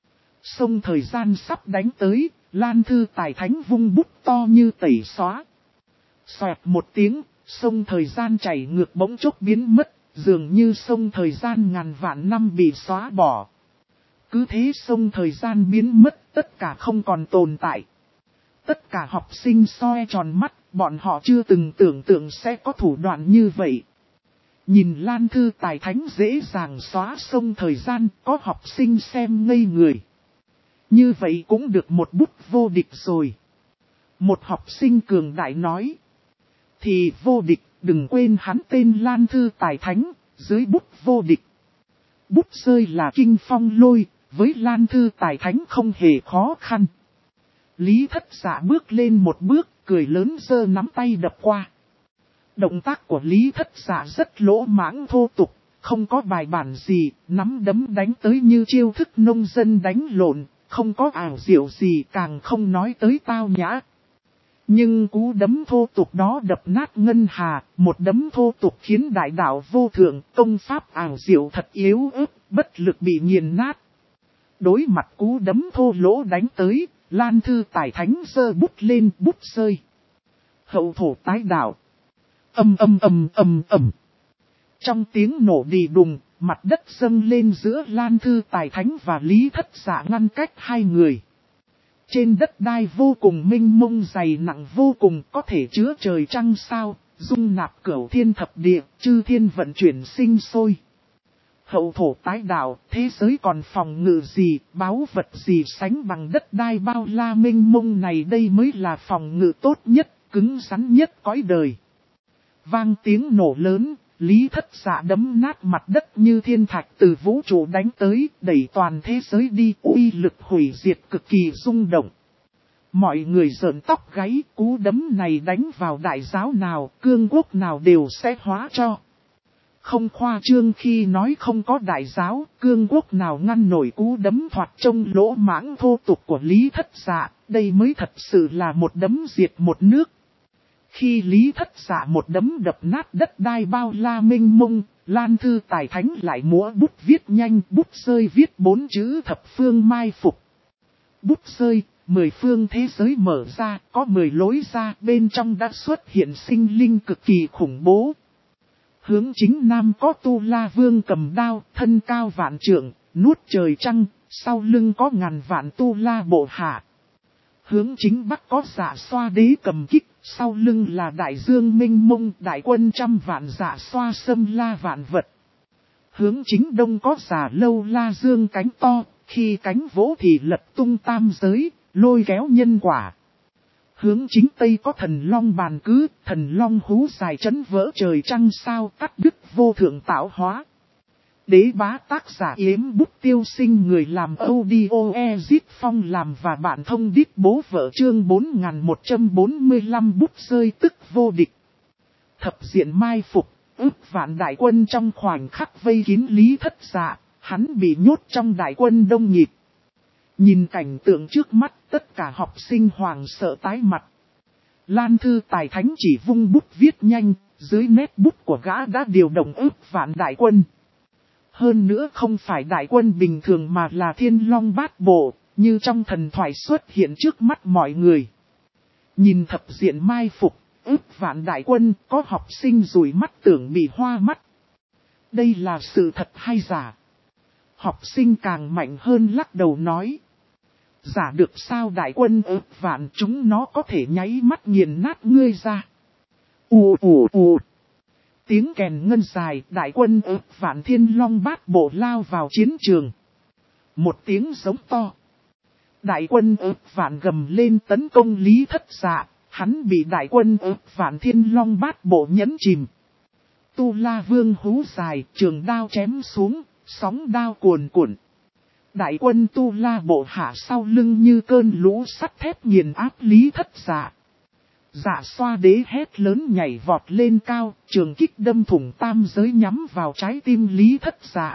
Sông thời gian sắp đánh tới, Lan Thư Tài Thánh vung bút to như tẩy xóa. Xoẹt một tiếng, sông thời gian chảy ngược bỗng chốc biến mất, dường như sông thời gian ngàn vạn năm bị xóa bỏ. Cứ thế sông thời gian biến mất, tất cả không còn tồn tại. Tất cả học sinh soi tròn mắt, bọn họ chưa từng tưởng tượng sẽ có thủ đoạn như vậy. Nhìn Lan Thư Tài Thánh dễ dàng xóa sông thời gian, có học sinh xem ngây người. Như vậy cũng được một bút vô địch rồi. Một học sinh cường đại nói. Thì vô địch, đừng quên hắn tên Lan Thư Tài Thánh, dưới bút vô địch. Bút rơi là kinh phong lôi, với Lan Thư Tài Thánh không hề khó khăn. Lý Thất Dạ bước lên một bước, cười lớn giơ nắm tay đập qua. Động tác của Lý Thất Dạ rất lỗ mãng thô tục, không có bài bản gì, nắm đấm đánh tới như chiêu thức nông dân đánh lộn, không có ảo diệu gì, càng không nói tới tao nhã. Nhưng cú đấm thô tục đó đập nát ngân hà, một đấm thô tục khiến đại đạo vô thượng, công pháp ảo diệu thật yếu ớt, bất lực bị nghiền nát. Đối mặt cú đấm thô lỗ đánh tới, Lan Thư Tài Thánh giơ bút lên, bút rơi. Hậu thổ tái đạo. Ầm ầm ầm ầm ầm. Trong tiếng nổ đì đùng, mặt đất dâng lên giữa Lan Thư Tài Thánh và Lý Thất Dạ ngăn cách hai người. Trên đất đai vô cùng mênh mông dày nặng vô cùng có thể chứa trời trăng sao, dung nạp cửu thiên thập địa, chư thiên vận chuyển sinh sôi. Hậu thổ tái đạo, thế giới còn phòng ngự gì, báu vật gì sánh bằng đất đai bao la mênh mông này, đây mới là phòng ngự tốt nhất, cứng rắn nhất cõi đời. Vang tiếng nổ lớn, Lý Thất Dạ đấm nát mặt đất như thiên thạch từ vũ trụ đánh tới, đẩy toàn thế giới đi, uy lực hủy diệt cực kỳ rung động. Mọi người rợn tóc gáy, cú đấm này đánh vào đại giáo nào, cương quốc nào đều sẽ hóa cho. Không khoa trương khi nói không có đại giáo, cương quốc nào ngăn nổi cú đấm thoạt trông lỗ mãng thô tục của Lý Thất Dạ, đây mới thật sự là một đấm diệt một nước. Khi Lý Thất Dạ một đấm đập nát đất đai bao la mênh mông, Lan Thư Tài Thánh lại múa bút viết nhanh, bút rơi viết 4 chữ thập phương mai phục. Bút rơi, 10 phương thế giới mở ra, có 10 lối ra, bên trong đã xuất hiện sinh linh cực kỳ khủng bố. Hướng chính nam có Tu La Vương cầm đao, thân cao vạn trượng, nuốt trời trăng, sau lưng có ngàn vạn Tu La bộ hạ. Hướng chính bắc có Dạ Xoa đế cầm kích, sau lưng là đại dương mênh mông, đại quân trăm vạn Dạ Xoa xâm la vạn vật. Hướng chính đông có Dạ Lâu La Dương cánh to, khi cánh vỗ thì lật tung tam giới, lôi kéo nhân quả. Hướng chính tây có Thần Long bàn cứ, Thần Long hú dài chấn vỡ trời trăng sao, cắt đứt vô thượng tạo hóa. Đế bá tác giả Yếm Bút Tiêu Sinh, người làm audio Ezit Phong làm và bạn thông đít bố vợ, chương 4145 bút rơi tức vô địch. Thập diện mai phục, ước vạn đại quân trong khoảnh khắc vây kín Lý Thất Dạ, hắn bị nhốt trong đại quân đông nghịt. Nhìn cảnh tượng trước mắt, tất cả học sinh hoàng sợ tái mặt. Lan Thư Tài Thánh chỉ vung bút viết nhanh, dưới nét bút của gã đã điều động ước vạn đại quân. Hơn nữa không phải đại quân bình thường mà là Thiên Long Bát Bộ, như trong thần thoại xuất hiện trước mắt mọi người. Nhìn thập diện mai phục, ước vạn đại quân, có học sinh rủi mắt tưởng bị hoa mắt. Đây là sự thật hay giả? Học sinh càng mạnh hơn lắc đầu nói. Giả được sao, đại quân ước vạn chúng nó có thể nháy mắt nghiền nát ngươi ra. Tiếng kèn ngân dài, đại quân ước vạn Thiên Long Bát Bộ lao vào chiến trường. Một tiếng giống to. Đại quân ước vạn gầm lên tấn công Lý Thất Dạ, hắn bị đại quân ước vạn Thiên Long Bát Bộ nhấn chìm. Tu La Vương hú dài, trường đao chém xuống, sóng đao cuồn cuộn. Đại quân Tu La bộ hạ sau lưng như cơn lũ sắt thép nghiền áp Lý Thất Dạ. Dạ Xoa đế hét lớn nhảy vọt lên cao, trường kích đâm thủng tam giới nhắm vào trái tim Lý Thất Dạ.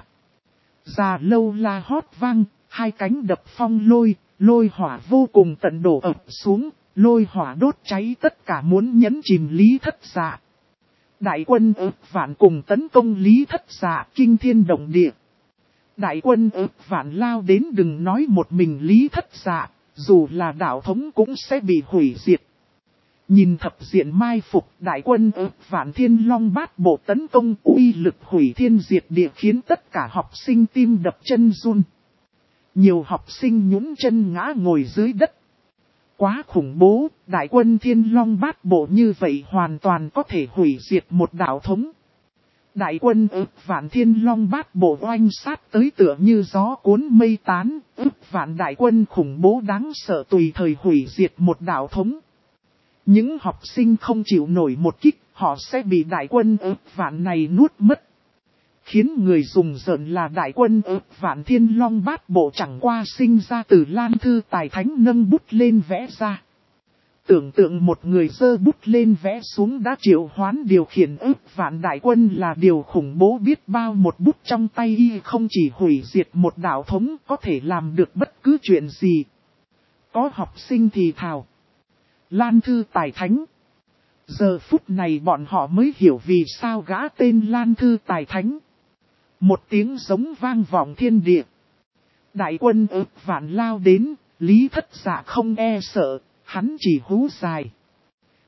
Dạ Lâu La hót vang, hai cánh đập phong lôi, lôi hỏa vô cùng tận đổ ập xuống, lôi hỏa đốt cháy tất cả muốn nhấn chìm Lý Thất Dạ. Đại quân ước vạn cùng tấn công Lý Thất Dạ, kinh thiên động địa. Đại quân ước vạn lao đến, đừng nói một mình Lý Thất Dạ, dù là đạo thống cũng sẽ bị hủy diệt. Nhìn thập diện mai phục, đại quân ước vạn Thiên Long Bát Bộ tấn công, uy lực hủy thiên diệt địa khiến tất cả học sinh tim đập chân run. Nhiều học sinh nhũn chân ngã ngồi dưới đất. Quá khủng bố, đại quân Thiên Long Bát Bộ như vậy hoàn toàn có thể hủy diệt một đạo thống. Đại quân ước vạn Thiên Long Bát Bộ oanh sát tới tựa như gió cuốn mây tán, ước vạn đại quân khủng bố đáng sợ tùy thời hủy diệt một đạo thống. Những học sinh không chịu nổi một kích, họ sẽ bị đại quân ước vạn này nuốt mất. Khiến người dùng rợn là đại quân ước vạn Thiên Long Bát Bộ chẳng qua sinh ra từ Lan Thư Tài Thánh nâng bút lên vẽ ra. Tưởng tượng một người giơ bút lên vẽ xuống đã triệu hoán điều khiển ước vạn đại quân là điều khủng bố biết bao, một bút trong tay y không chỉ hủy diệt một đạo thống, có thể làm được bất cứ chuyện gì. Có học sinh thì thào. Lan Thư Tài Thánh. Giờ phút này bọn họ mới hiểu vì sao gã tên Lan Thư Tài Thánh. Một tiếng giống vang vọng thiên địa. Đại quân ước vạn lao đến, Lý Thất Dạ không e sợ, hắn chỉ hú dài.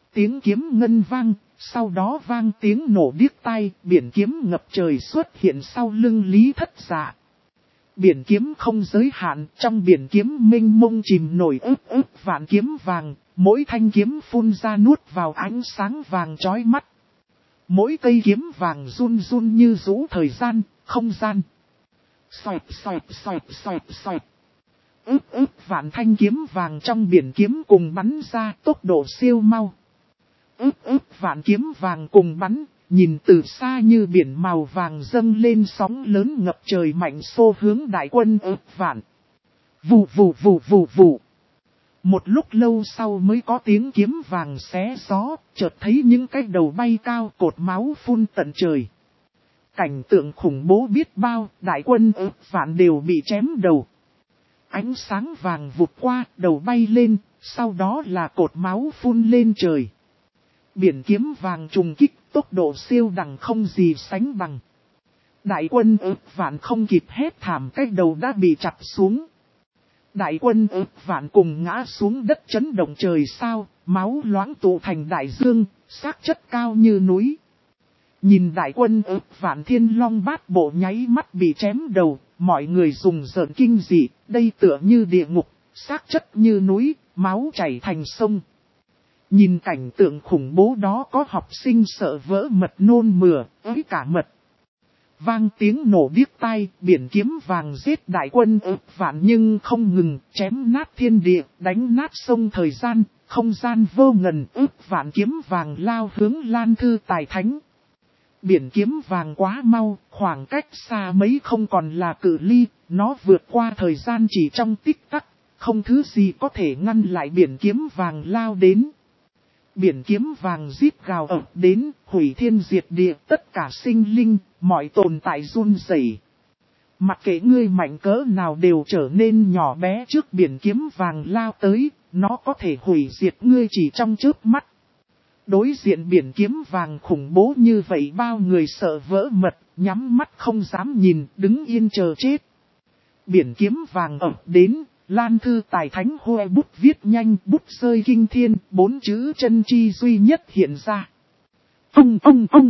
Tiếng kiếm ngân vang, sau đó vang tiếng nổ điếc tai, biển kiếm ngập trời xuất hiện sau lưng Lý Thất Dạ. Biển kiếm không giới hạn, trong biển kiếm mênh mông chìm nổi ức vạn kiếm vàng, mỗi thanh kiếm phun ra nuốt vào ánh sáng vàng chói mắt. Mỗi cây kiếm vàng run run như rũ thời gian, không gian. Xoẹt xoẹt xoẹt xoẹt xoẹt. Ức vạn thanh kiếm vàng trong biển kiếm cùng bắn ra tốc độ siêu mau. Ức vạn kiếm vàng cùng bắn, nhìn từ xa như biển màu vàng dâng lên sóng lớn ngập trời mạnh xô hướng đại quân ức vạn. Vù vù vù vù vù. Một lúc lâu sau mới có tiếng kiếm vàng xé gió, chợt thấy những cái đầu bay cao cột máu phun tận trời. Cảnh tượng khủng bố biết bao, đại quân ức vạn đều bị chém đầu. Ánh sáng vàng vụt qua, đầu bay lên, sau đó là cột máu phun lên trời. Biển kiếm vàng trùng kích, tốc độ siêu đẳng không gì sánh bằng. Đại quân ức vạn không kịp hét thảm, cái đầu đã bị chặt xuống. Đại quân ức vạn cùng ngã xuống đất chấn động trời sao, máu loãng tụ thành đại dương, xác chất cao như núi. Nhìn đại quân ức vạn Thiên Long Bát Bộ nháy mắt bị chém đầu, mọi người dùng giỡn kinh dị, đây tựa như địa ngục, xác chất như núi, máu chảy thành sông. Nhìn cảnh tượng khủng bố đó có học sinh sợ vỡ mật nôn mửa, ới cả mật. Vang tiếng nổ điếc tai, biển kiếm vàng giết đại quân ức vạn nhưng không ngừng, chém nát thiên địa, đánh nát sông thời gian, không gian vô ngần ức vạn kiếm vàng lao hướng Lan Thư Tài Thánh. Biển kiếm vàng quá mau, khoảng cách xa mấy không còn là cự ly, nó vượt qua thời gian chỉ trong tích tắc, không thứ gì có thể ngăn lại biển kiếm vàng lao đến. Biển kiếm vàng rít gào ập đến, hủy thiên diệt địa, tất cả sinh linh, mọi tồn tại run rẩy. Mặc kệ ngươi mạnh cỡ nào đều trở nên nhỏ bé trước biển kiếm vàng lao tới, nó có thể hủy diệt ngươi chỉ trong chớp mắt. Đối diện biển kiếm vàng khủng bố như vậy bao người sợ vỡ mật, nhắm mắt không dám nhìn, đứng yên chờ chết. Biển kiếm vàng ập đến, Lan Thư Tài Thánh hoe bút viết nhanh, bút rơi kinh thiên, 4 chữ chân chi duy nhất hiện ra. Ông.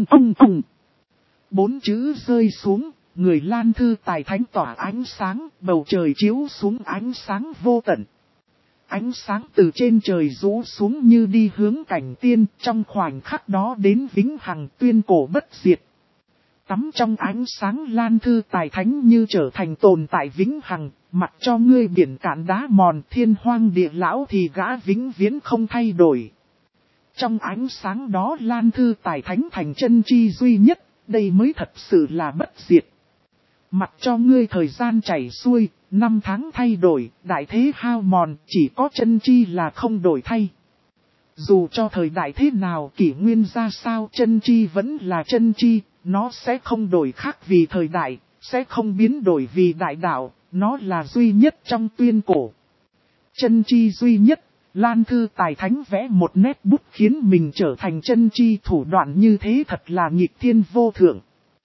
4 chữ rơi xuống, người Lan Thư Tài Thánh tỏa ánh sáng, bầu trời chiếu xuống ánh sáng vô tận. Ánh sáng từ trên trời rũ xuống như đi hướng cảnh tiên, trong khoảnh khắc đó đến vĩnh hằng tuyên cổ bất diệt. Tắm trong ánh sáng Lan Thư Tài Thánh như trở thành tồn tại vĩnh hằng, mặc cho ngươi biển cạn đá mòn thiên hoang địa lão thì gã vĩnh viễn không thay đổi. Trong ánh sáng đó Lan Thư Tài Thánh thành chân chi duy nhất, đây mới thật sự là bất diệt. Mặc cho ngươi thời gian chảy xuôi, năm tháng thay đổi, đại thế hao mòn, chỉ có chân chi là không đổi thay. Dù cho thời đại thế nào kỷ nguyên ra sao chân chi vẫn là chân chi, nó sẽ không đổi khác vì thời đại, sẽ không biến đổi vì đại đạo, nó là duy nhất trong tuyên cổ. Chân chi duy nhất, Lan Thư Tài Thánh vẽ một nét bút khiến mình trở thành chân chi thủ đoạn như thế thật là nghịch thiên vô thượng.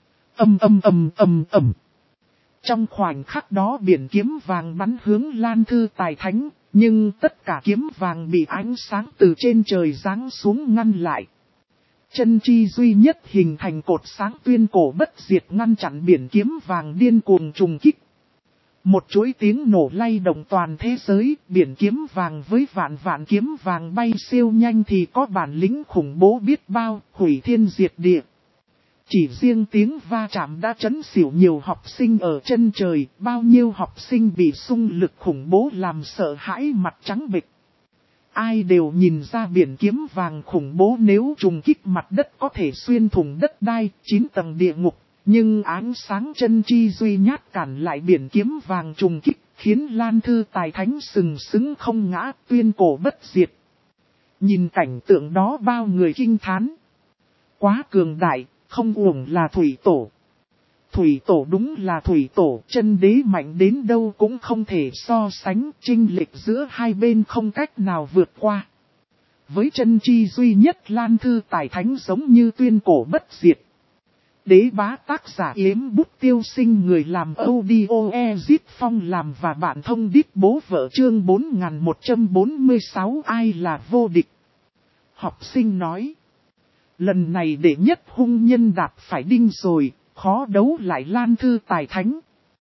Trong khoảnh khắc đó biển kiếm vàng bắn hướng Lan Thư Tài Thánh, nhưng tất cả kiếm vàng bị ánh sáng từ trên trời giáng xuống ngăn lại. Chân chi duy nhất hình thành cột sáng tuyên cổ bất diệt ngăn chặn biển kiếm vàng điên cuồng trùng kích. Một chuỗi tiếng nổ lay động toàn thế giới, biển kiếm vàng với vạn vạn kiếm vàng bay siêu nhanh thì có bản lĩnh khủng bố biết bao, hủy thiên diệt địa. Chỉ riêng tiếng va chạm đã chấn xỉu nhiều học sinh ở chân trời, bao nhiêu học sinh bị xung lực khủng bố làm sợ hãi mặt trắng bệch. Ai đều nhìn ra biển kiếm vàng khủng bố nếu trùng kích mặt đất có thể xuyên thủng đất đai, 9 tầng địa ngục, nhưng ánh sáng chân chi duy nhát cản lại biển kiếm vàng trùng kích, khiến Lan Thư Tài Thánh sừng sững không ngã, tuyên cổ bất diệt. Nhìn cảnh tượng đó bao người kinh thán. Quá cường đại. Không uổng là thủy tổ. Thủy tổ đúng là thủy tổ, chân đế mạnh đến đâu cũng không thể so sánh, chênh lệch giữa hai bên không cách nào vượt qua. Với chân chi duy nhất Lan Thư Tài Thánh giống như tuyên cổ bất diệt. Đế bá tác giả Yếm Bút Tiêu Sinh, người làm audio Ezit Phong làm và bạn thông đít bố vợ chương 4146 ai là vô địch. Học sinh nói. Lần này đệ nhất hung nhân đạp phải đinh rồi, khó đấu lại Lan Thư Tài Thánh.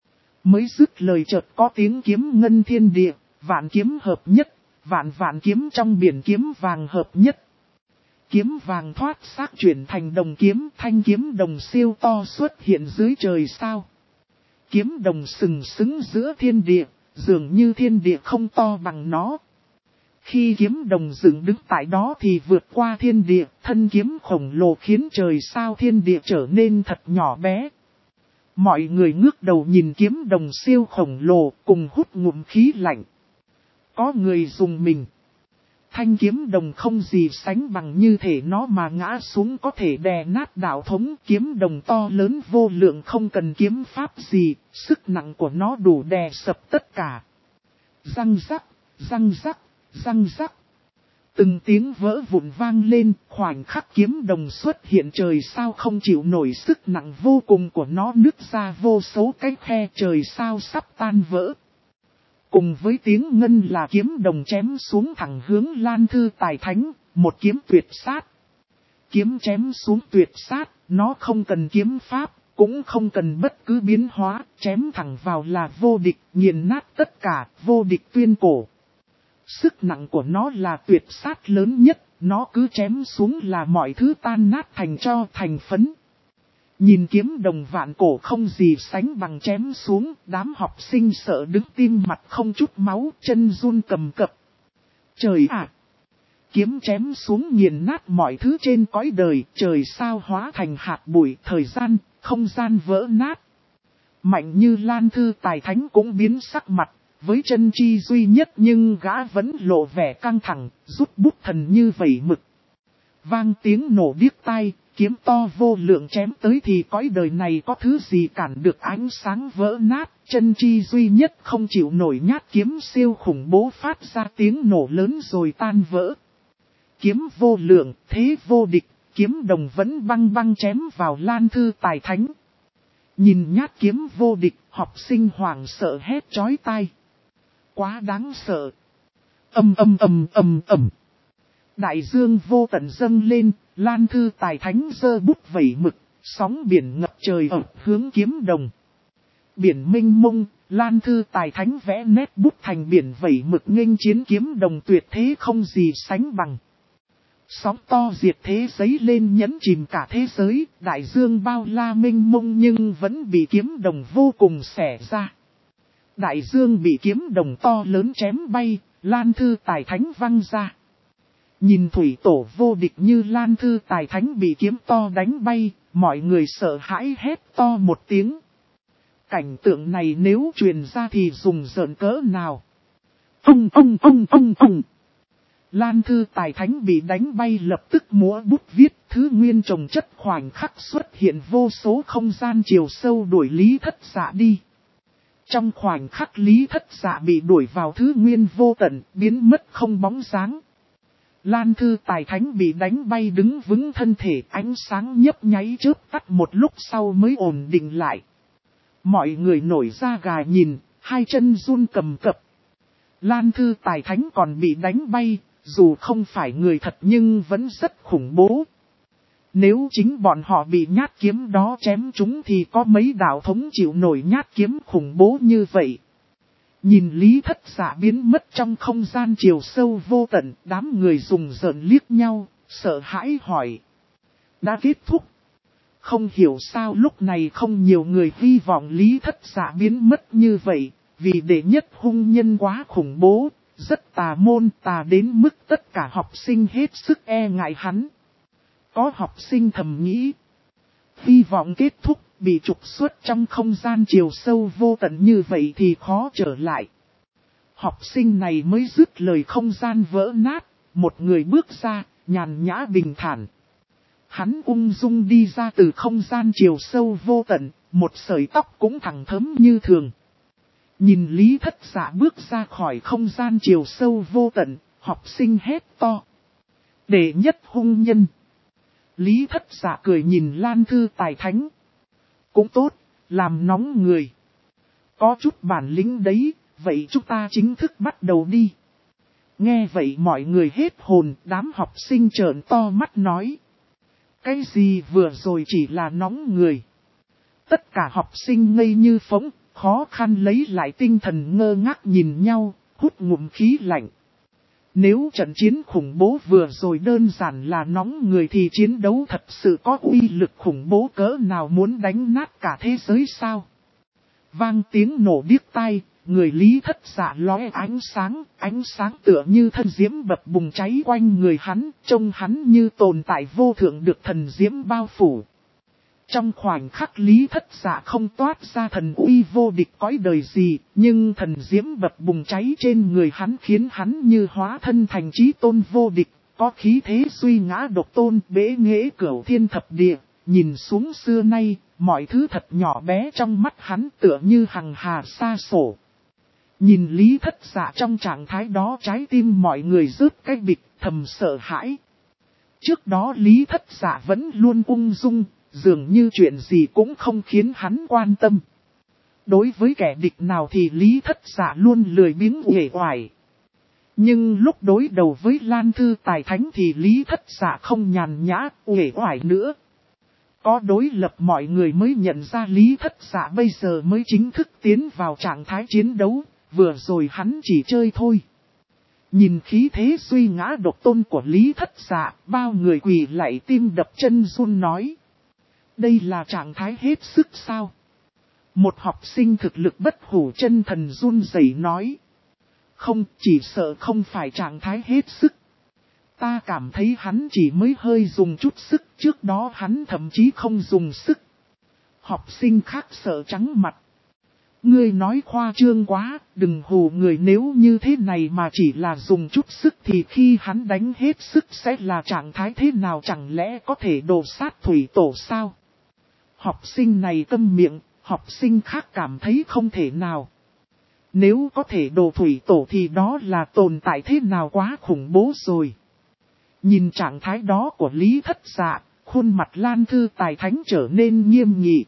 Mới dứt lời chợt có tiếng kiếm ngân thiên địa, vạn kiếm hợp nhất, vạn kiếm trong biển kiếm vàng hợp nhất. Kiếm vàng thoát xác chuyển thành đồng kiếm, thanh kiếm đồng siêu to xuất hiện dưới trời sao. Kiếm đồng sừng sững giữa thiên địa, dường như thiên địa không to bằng nó. Khi kiếm đồng dựng đứng tại đó thì vượt qua thiên địa, thân kiếm khổng lồ khiến trời sao thiên địa trở nên thật nhỏ bé. Mọi người ngước đầu nhìn kiếm đồng siêu khổng lồ cùng hút ngụm khí lạnh. Có người dùng mình. Thanh kiếm đồng không gì sánh bằng như thể nó mà ngã xuống có thể đè nát đạo thống. Kiếm đồng to lớn vô lượng không cần kiếm pháp gì, sức nặng của nó đủ đè sập tất cả. Răng rắc, răng rắc, răng rắc. Từng tiếng vỡ vụn vang lên, khoảnh khắc kiếm đồng xuất hiện trời sao không chịu nổi sức nặng vô cùng của nó nứt ra vô số cái khe trời sao sắp tan vỡ. Cùng với tiếng ngân là kiếm đồng chém xuống thẳng hướng Lan Thư Tài Thánh, một kiếm tuyệt sát. Kiếm chém xuống tuyệt sát, nó không cần kiếm pháp, cũng không cần bất cứ biến hóa, chém thẳng vào là vô địch, nghiền nát tất cả, vô địch tuyên cổ. Sức nặng của nó là tuyệt sát lớn nhất, nó cứ chém xuống là mọi thứ tan nát thành tro thành phấn. Nhìn kiếm đồng vạn cổ không gì sánh bằng chém xuống, đám học sinh sợ đứng tim mặt không chút máu, chân run cầm cập. Trời ạ! Kiếm chém xuống nghiền nát mọi thứ trên cõi đời, trời sao hóa thành hạt bụi, thời gian, không gian vỡ nát. Mạnh như Lan Thư Tài Thánh cũng biến sắc mặt, với chân chi duy nhất nhưng gã vẫn lộ vẻ căng thẳng, rút bút thần như vẩy mực. Vang tiếng nổ điếc tai. Kiếm to vô lượng chém tới thì cõi đời này có thứ gì cản được ánh sáng vỡ nát, chân chi duy nhất không chịu nổi nhát kiếm siêu khủng bố phát ra tiếng nổ lớn rồi tan vỡ. Kiếm vô lượng, thế vô địch, kiếm đồng vẫn băng băng chém vào Lan Thư Tài Thánh. Nhìn nhát kiếm vô địch, học sinh hoảng sợ hét chói tai. Quá đáng sợ. Ầm. Đại dương vô tận dâng lên, Lan Thư Tài Thánh giơ bút vẩy mực, sóng biển ngập trời ập hướng kiếm đồng. Biển mênh mông, Lan Thư Tài Thánh vẽ nét bút thành biển vẩy mực nghênh chiến kiếm đồng tuyệt thế không gì sánh bằng. Sóng to diệt thế giấy lên nhấn chìm cả thế giới, đại dương bao la mênh mông nhưng vẫn bị kiếm đồng vô cùng xẻ ra. Đại dương bị kiếm đồng to lớn chém bay, Lan Thư Tài Thánh văng ra. Nhìn thủy tổ vô địch như Lan Thư Tài Thánh bị kiếm to đánh bay, mọi người sợ hãi hét to một tiếng. Cảnh tượng này nếu truyền ra thì dùng giỡn cỡ nào. Ông. Lan Thư Tài Thánh bị đánh bay lập tức múa bút viết thứ nguyên trồng chất khoảnh khắc xuất hiện vô số không gian chiều sâu đuổi Lý Thất Dạ đi. Trong khoảnh khắc Lý Thất Dạ bị đuổi vào thứ nguyên vô tận, biến mất không bóng dáng. Lan Thư Tài Thánh bị đánh bay đứng vững thân thể, ánh sáng nhấp nháy chớp tắt một lúc sau mới ổn định lại. Mọi người nổi da gà nhìn, hai chân run cầm cập. Lan Thư Tài Thánh còn bị đánh bay, dù không phải người thật nhưng vẫn rất khủng bố. Nếu chính bọn họ bị nhát kiếm đó chém chúng thì có mấy đạo thống chịu nổi nhát kiếm khủng bố như vậy. Nhìn Lý Thất Dạ biến mất trong không gian chiều sâu vô tận, đám người rùng rợn liếc nhau, sợ hãi hỏi. Đã kết thúc. Không hiểu sao lúc này không nhiều người hy vọng Lý Thất Dạ biến mất như vậy, vì đệ nhất hung nhân quá khủng bố, rất tà môn tà đến mức tất cả học sinh hết sức e ngại hắn. Có học sinh thầm nghĩ, hy vọng kết thúc, bị trục xuất trong không gian chiều sâu vô tận như vậy thì khó trở lại. Học sinh này mới dứt lời không gian vỡ nát, một người bước ra, nhàn nhã bình thản. Hắn ung dung đi ra từ không gian chiều sâu vô tận, một sợi tóc cũng thẳng thớm như thường. Nhìn Lý Thất Dạ bước ra khỏi không gian chiều sâu vô tận, học sinh hét to. Đệ nhất hung nhân. Lý Thất Dạ cười nhìn Lan Thư Tài Thánh. Cũng tốt, làm nóng người. Có chút bản lĩnh đấy, vậy chúng ta chính thức bắt đầu đi. Nghe vậy mọi người hết hồn, đám học sinh trợn to mắt nói. Cái gì vừa rồi chỉ là nóng người. Tất cả học sinh ngây như phỗng, khó khăn lấy lại tinh thần ngơ ngác nhìn nhau, hút ngụm khí lạnh. Nếu trận chiến khủng bố vừa rồi đơn giản là nóng người thì chiến đấu thật sự có uy lực khủng bố cỡ nào muốn đánh nát cả thế giới sao? Vang tiếng nổ điếc tai, người Lý Thất Dạ lóe ánh sáng tựa như thân diễm bập bùng cháy quanh người hắn, trông hắn như tồn tại vô thượng được thần diễm bao phủ. Trong khoảnh khắc Lý Thất Dạ không toát ra thần uy vô địch cõi đời gì, nhưng thần diễm bập bùng cháy trên người hắn khiến hắn như hóa thân thành chí tôn vô địch, có khí thế suy ngã độc tôn bế nghệ cửu thiên thập địa, nhìn xuống xưa nay, mọi thứ thật nhỏ bé trong mắt hắn tựa như hằng hà xa xổ. Nhìn Lý Thất Dạ trong trạng thái đó trái tim mọi người rớt cái bịch thầm sợ hãi. Trước đó Lý Thất Dạ vẫn luôn ung dung, dường như chuyện gì cũng không khiến hắn quan tâm. Đối với kẻ địch nào thì Lý Thất Dạ luôn lười biếng uể oải. Nhưng lúc đối đầu với Lan Thư Tài Thánh thì Lý Thất Dạ không nhàn nhã uể oải nữa. Có đối lập mọi người mới nhận ra Lý Thất Dạ bây giờ mới chính thức tiến vào trạng thái chiến đấu, vừa rồi hắn chỉ chơi thôi. Nhìn khí thế suy ngã độc tôn của Lý Thất Dạ, bao người quỳ lạy tim đập chân run nói. Đây là trạng thái hết sức sao? Một học sinh thực lực bất hủ chân thần run rẩy nói. Không, chỉ sợ không phải trạng thái hết sức. Ta cảm thấy hắn chỉ mới hơi dùng chút sức, trước đó hắn thậm chí không dùng sức. Học sinh khác sợ trắng mặt. Ngươi nói khoa trương quá, đừng hù người, nếu như thế này mà chỉ là dùng chút sức thì khi hắn đánh hết sức sẽ là trạng thái thế nào, chẳng lẽ có thể đổ sát thủy tổ sao? Học sinh này câm miệng, học sinh khác cảm thấy không thể nào. Nếu có thể đổ thủy tổ thì đó là tồn tại thế nào quá khủng bố rồi. Nhìn trạng thái đó của Lý Thất Dạ, khuôn mặt Lan Thư Tài Thánh trở nên nghiêm nghị.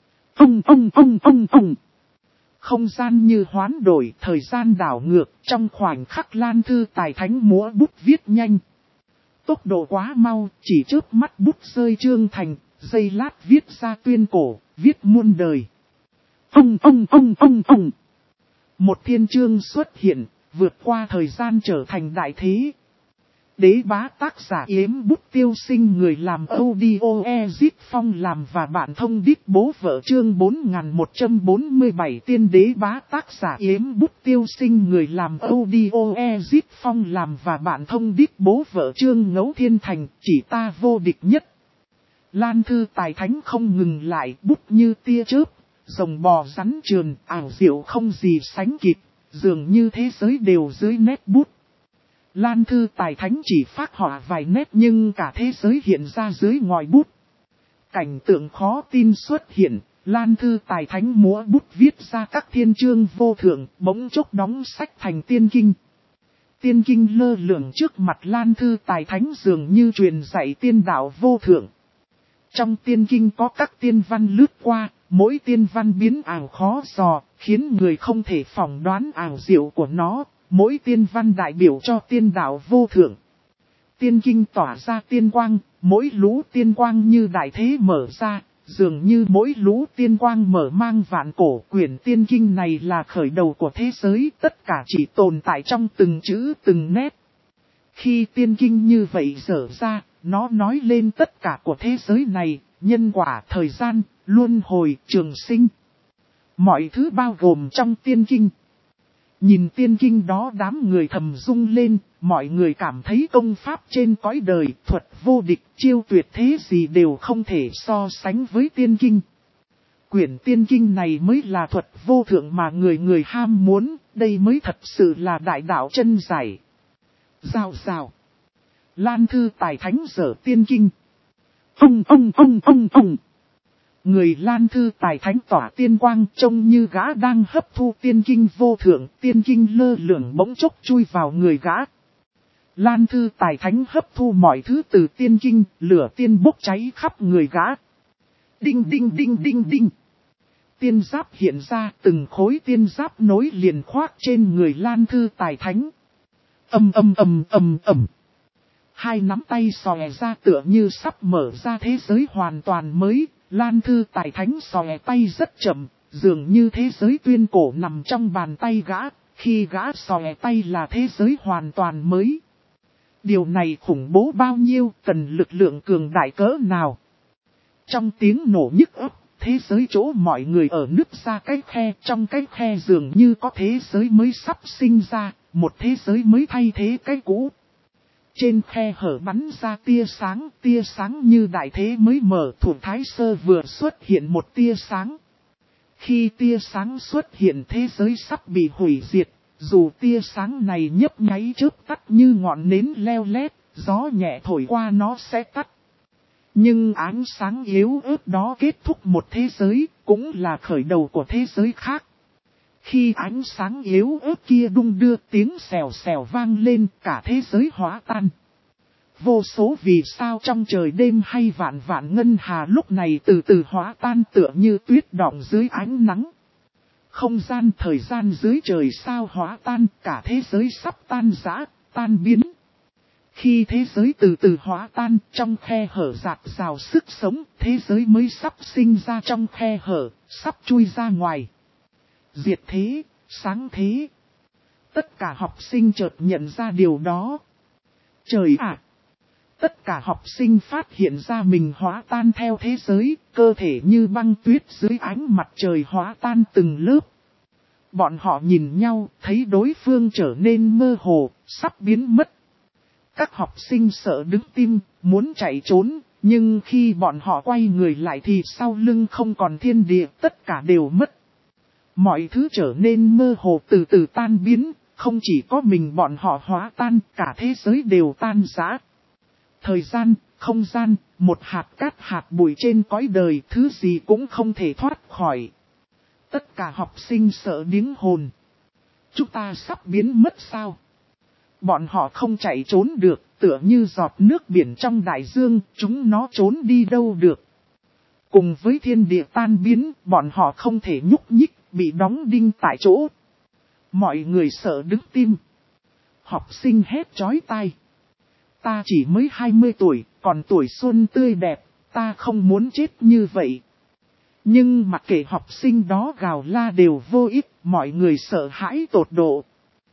Không gian như hoán đổi, thời gian đảo ngược, trong khoảnh khắc Lan Thư Tài Thánh múa bút viết nhanh. Tốc độ quá mau, chỉ chớp mắt bút rơi chương thành, giây lát viết ra tuyên cổ, viết muôn đời. Một thiên chương xuất hiện, vượt qua thời gian trở thành đại thế. Đế bá tác giả Yếm Bút Tiêu Sinh, người làm audio Ezit Phong làm và bạn thông đít bố vợ, chương 4147. Tiên đế bá tác giả Yếm Bút Tiêu Sinh, người làm audio Ezit Phong làm và bạn thông đít bố vợ, chương Ngẫu Thiên Thành, chỉ ta vô địch nhất. Lan Thư Tài Thánh không ngừng lại, bút như tia chớp, rồng bò rắn trườn, ảo diệu không gì sánh kịp, dường như thế giới đều dưới nét bút. Lan Thư Tài Thánh chỉ phác họa vài nét nhưng cả thế giới hiện ra dưới ngòi bút. Cảnh tượng khó tin xuất hiện, Lan Thư Tài Thánh múa bút viết ra các thiên chương vô thượng, bỗng chốc đóng sách thành tiên kinh. Tiên kinh lơ lửng trước mặt Lan Thư Tài Thánh dường như truyền dạy tiên đạo vô thượng. Trong tiên kinh có các tiên văn lướt qua, mỗi tiên văn biến ảo khó dò, khiến người không thể phỏng đoán ảo diệu của nó. Mỗi tiên văn đại biểu cho tiên đạo vô thượng. Tiên kinh tỏa ra tiên quang, mỗi lũ tiên quang như đại thế mở ra, dường như mỗi lũ tiên quang mở mang vạn cổ. Quyển tiên kinh này là khởi đầu của thế giới, tất cả chỉ tồn tại trong từng chữ từng nét. Khi tiên kinh như vậy dở ra, nó nói lên tất cả của thế giới này, nhân quả, thời gian, luân hồi, trường sinh. Mọi thứ bao gồm trong tiên kinh. Nhìn tiên kinh đó đám người thầm rung lên, mọi người cảm thấy công pháp trên cõi đời, thuật vô địch, chiêu tuyệt thế gì đều không thể so sánh với tiên kinh. Quyển tiên kinh này mới là thuật vô thượng mà người người ham muốn, đây mới thật sự là đại đạo chân giải. Rào rào. Lan Thư Tài Thánh dở tiên kinh. Người Lan Thư Tài Thánh tỏa tiên quang trông như gã đang hấp thu tiên kinh vô thượng, tiên kinh lơ lửng bỗng chốc chui vào người gã. Lan Thư Tài Thánh hấp thu mọi thứ từ tiên kinh, lửa tiên bốc cháy khắp người gã. Đinh đinh đinh đinh đinh. Tiên giáp hiện ra, từng khối tiên giáp nối liền khoác trên người Lan Thư Tài Thánh. ầm. Hai nắm tay xòe ra tựa như sắp mở ra thế giới hoàn toàn mới, Lan Thư Tài Thánh xòe tay rất chậm, dường như thế giới tuyên cổ nằm trong bàn tay gã, khi gã xòe tay là thế giới hoàn toàn mới. Điều này khủng bố bao nhiêu, cần lực lượng cường đại cỡ nào. Trong tiếng nổ nhức óc, thế giới chỗ mọi người ở nứt ra cái khe, trong cái khe dường như có thế giới mới sắp sinh ra, một thế giới mới thay thế cái cũ. Trên khe hở bắn ra tia sáng như đại thế mới mở. Thủ Thái Sơ vừa xuất hiện một tia sáng. Khi tia sáng xuất hiện thế giới sắp bị hủy diệt, dù tia sáng này nhấp nháy chớp tắt như ngọn nến leo lét, gió nhẹ thổi qua nó sẽ tắt. Nhưng ánh sáng yếu ớt đó kết thúc một thế giới, cũng là khởi đầu của thế giới khác. Khi ánh sáng yếu ớt kia đung đưa, tiếng xèo xèo vang lên, cả thế giới hóa tan. Vô số vì sao trong trời đêm hay vạn vạn ngân hà lúc này từ từ hóa tan tựa như tuyết đọng dưới ánh nắng. Không gian thời gian dưới trời sao hóa tan, cả thế giới sắp tan rã, tan biến. Khi thế giới từ từ hóa tan, trong khe hở rạc rào sức sống, thế giới mới sắp sinh ra trong khe hở, sắp chui ra ngoài. Diệt thế, sáng thế. Tất cả học sinh chợt nhận ra điều đó. Trời ạ! Tất cả học sinh phát hiện ra mình hóa tan theo thế giới, cơ thể như băng tuyết dưới ánh mặt trời hóa tan từng lớp. Bọn họ nhìn nhau, thấy đối phương trở nên mơ hồ, sắp biến mất. Các học sinh sợ đứng tim, muốn chạy trốn, nhưng khi bọn họ quay người lại thì sau lưng không còn thiên địa, tất cả đều mất. Mọi thứ trở nên mơ hồ từ từ tan biến, không chỉ có mình bọn họ hóa tan, cả thế giới đều tan rã. Thời gian, không gian, một hạt cát hạt bụi trên cõi đời, thứ gì cũng không thể thoát khỏi. Tất cả học sinh sợ điếng hồn. Chúng ta sắp biến mất sao? Bọn họ không chạy trốn được, tựa như giọt nước biển trong đại dương, chúng nó trốn đi đâu được. Cùng với thiên địa tan biến, bọn họ không thể nhúc nhích, bị đóng đinh tại chỗ. Mọi người sợ đứng tim. Học sinh hét chói tai. Ta chỉ mới 20 tuổi, còn tuổi xuân tươi đẹp, ta không muốn chết như vậy. Nhưng mặc kệ học sinh đó gào la đều vô ích, mọi người sợ hãi tột độ.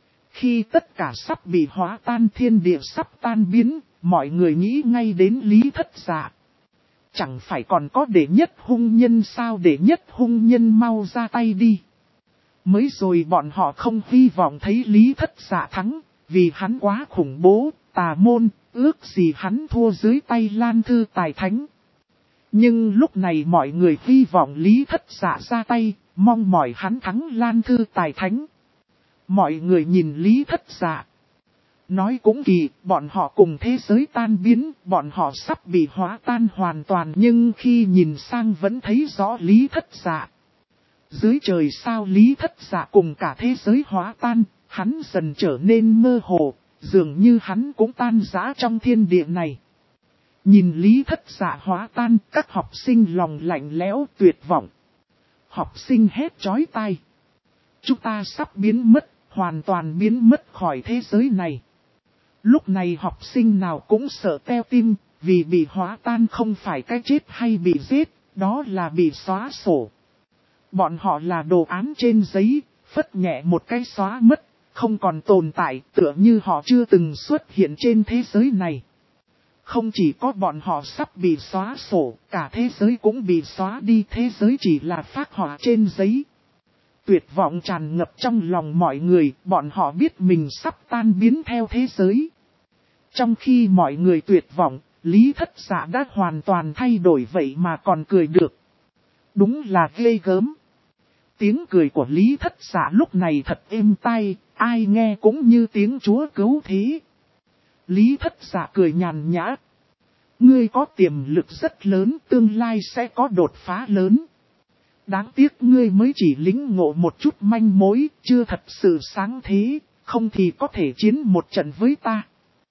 Khi tất cả sắp bị hóa tan, thiên địa sắp tan biến, mọi người nghĩ ngay đến Lý Thất Dạ. Chẳng phải còn có đệ nhất hung nhân sao, đệ nhất hung nhân mau ra tay đi. Mới rồi bọn họ không hy vọng thấy Lý Thất Dạ thắng, vì hắn quá khủng bố, tà môn, ước gì hắn thua dưới tay Lan Thư Tài Thánh. Nhưng lúc này mọi người hy vọng Lý Thất Dạ ra tay, mong mỏi hắn thắng Lan Thư Tài Thánh. Mọi người nhìn Lý Thất Dạ. Nói cũng kỳ, bọn họ cùng thế giới tan biến, bọn họ sắp bị hóa tan hoàn toàn, nhưng khi nhìn sang vẫn thấy rõ Lý Thất Dạ. Dưới trời sao Lý Thất Dạ cùng cả thế giới hóa tan, hắn dần trở nên mơ hồ, dường như hắn cũng tan rã trong thiên địa này. Nhìn Lý Thất Dạ hóa tan, các học sinh lòng lạnh lẽo tuyệt vọng. Học sinh hét chói tai. Chúng ta sắp biến mất, hoàn toàn biến mất khỏi thế giới này. Lúc này học sinh nào cũng sợ teo tim, vì bị hóa tan không phải cái chết hay bị giết, đó là bị xóa sổ. Bọn họ là đồ án trên giấy, phất nhẹ một cái xóa mất, không còn tồn tại, tựa như họ chưa từng xuất hiện trên thế giới này. Không chỉ có bọn họ sắp bị xóa sổ, cả thế giới cũng bị xóa đi, thế giới chỉ là phác họa trên giấy. Tuyệt vọng tràn ngập trong lòng mọi người, bọn họ biết mình sắp tan biến theo thế giới. Trong khi mọi người tuyệt vọng, Lý Thất Dạ đã hoàn toàn thay đổi vậy mà còn cười được. Đúng là ghê gớm. Tiếng cười của Lý Thất Dạ lúc này thật êm tai, ai nghe cũng như tiếng Chúa cứu thế. Lý Thất Dạ cười nhàn nhã. Ngươi có tiềm lực rất lớn, tương lai sẽ có đột phá lớn. Đáng tiếc ngươi mới chỉ lĩnh ngộ một chút manh mối, chưa thật sự sáng thế, không thì có thể chiến một trận với ta.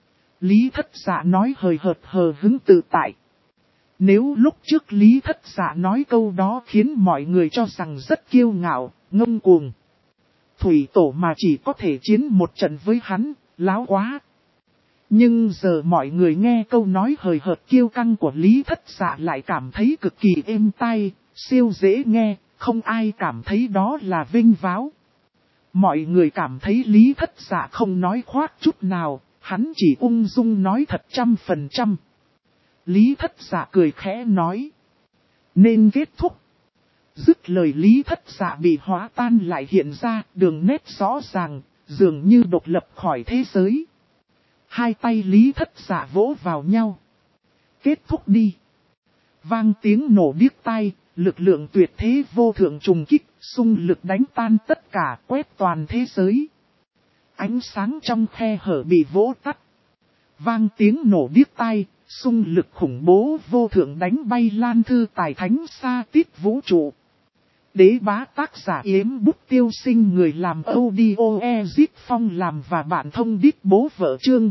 Lý Thất Dạ nói hời hợt hờ hứng tự tại. Nếu lúc trước Lý Thất Dạ nói câu đó khiến mọi người cho rằng rất kiêu ngạo, ngông cuồng. Thủy Tổ mà chỉ có thể chiến một trận với hắn, láo quá. Nhưng giờ mọi người nghe câu nói hời hợt kiêu căng của Lý Thất Dạ lại cảm thấy cực kỳ êm tai, siêu dễ nghe, không ai cảm thấy đó là vinh váo. Mọi người cảm thấy Lý Thất Dạ không nói khoác chút nào, hắn chỉ ung dung nói thật 100%. Lý Thất Dạ cười khẽ nói. Nên kết thúc. Dứt lời Lý Thất Dạ bị hóa tan lại hiện ra đường nét rõ ràng, dường như độc lập khỏi thế giới. Hai tay Lý Thất Dạ vỗ vào nhau. Kết thúc đi. Vang tiếng nổ điếc tai, lực lượng tuyệt thế vô thượng trùng kích, xung lực đánh tan tất cả, quét toàn thế giới. Ánh sáng trong khe hở bị vỗ tắt. Vang tiếng nổ điếc tai, xung lực khủng bố vô thượng đánh bay Lan Thư Tài Thánh xa tít vũ trụ. Đế bá tác giả Yếm Bút Tiêu Sinh, người làm audio Ezip Phong làm và bạn thông đít bố vợ, chương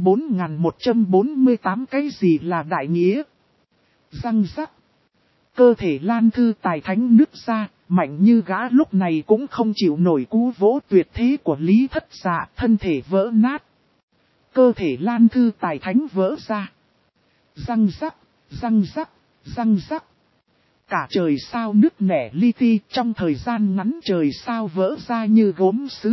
4148. Cái gì là đại nghĩa? Răng rắc. Cơ thể Lan Thư Tài Thánh nứt ra, mạnh như gã lúc này cũng không chịu nổi cú vỗ tuyệt thế của Lý Thất Dạ, thân thể vỡ nát. Cơ thể Lan Thư Tài Thánh vỡ ra. Răng rắc, răng rắc, răng rắc. Cả trời sao nứt nẻ li ti, trong thời gian ngắn trời sao vỡ ra như gốm sứ.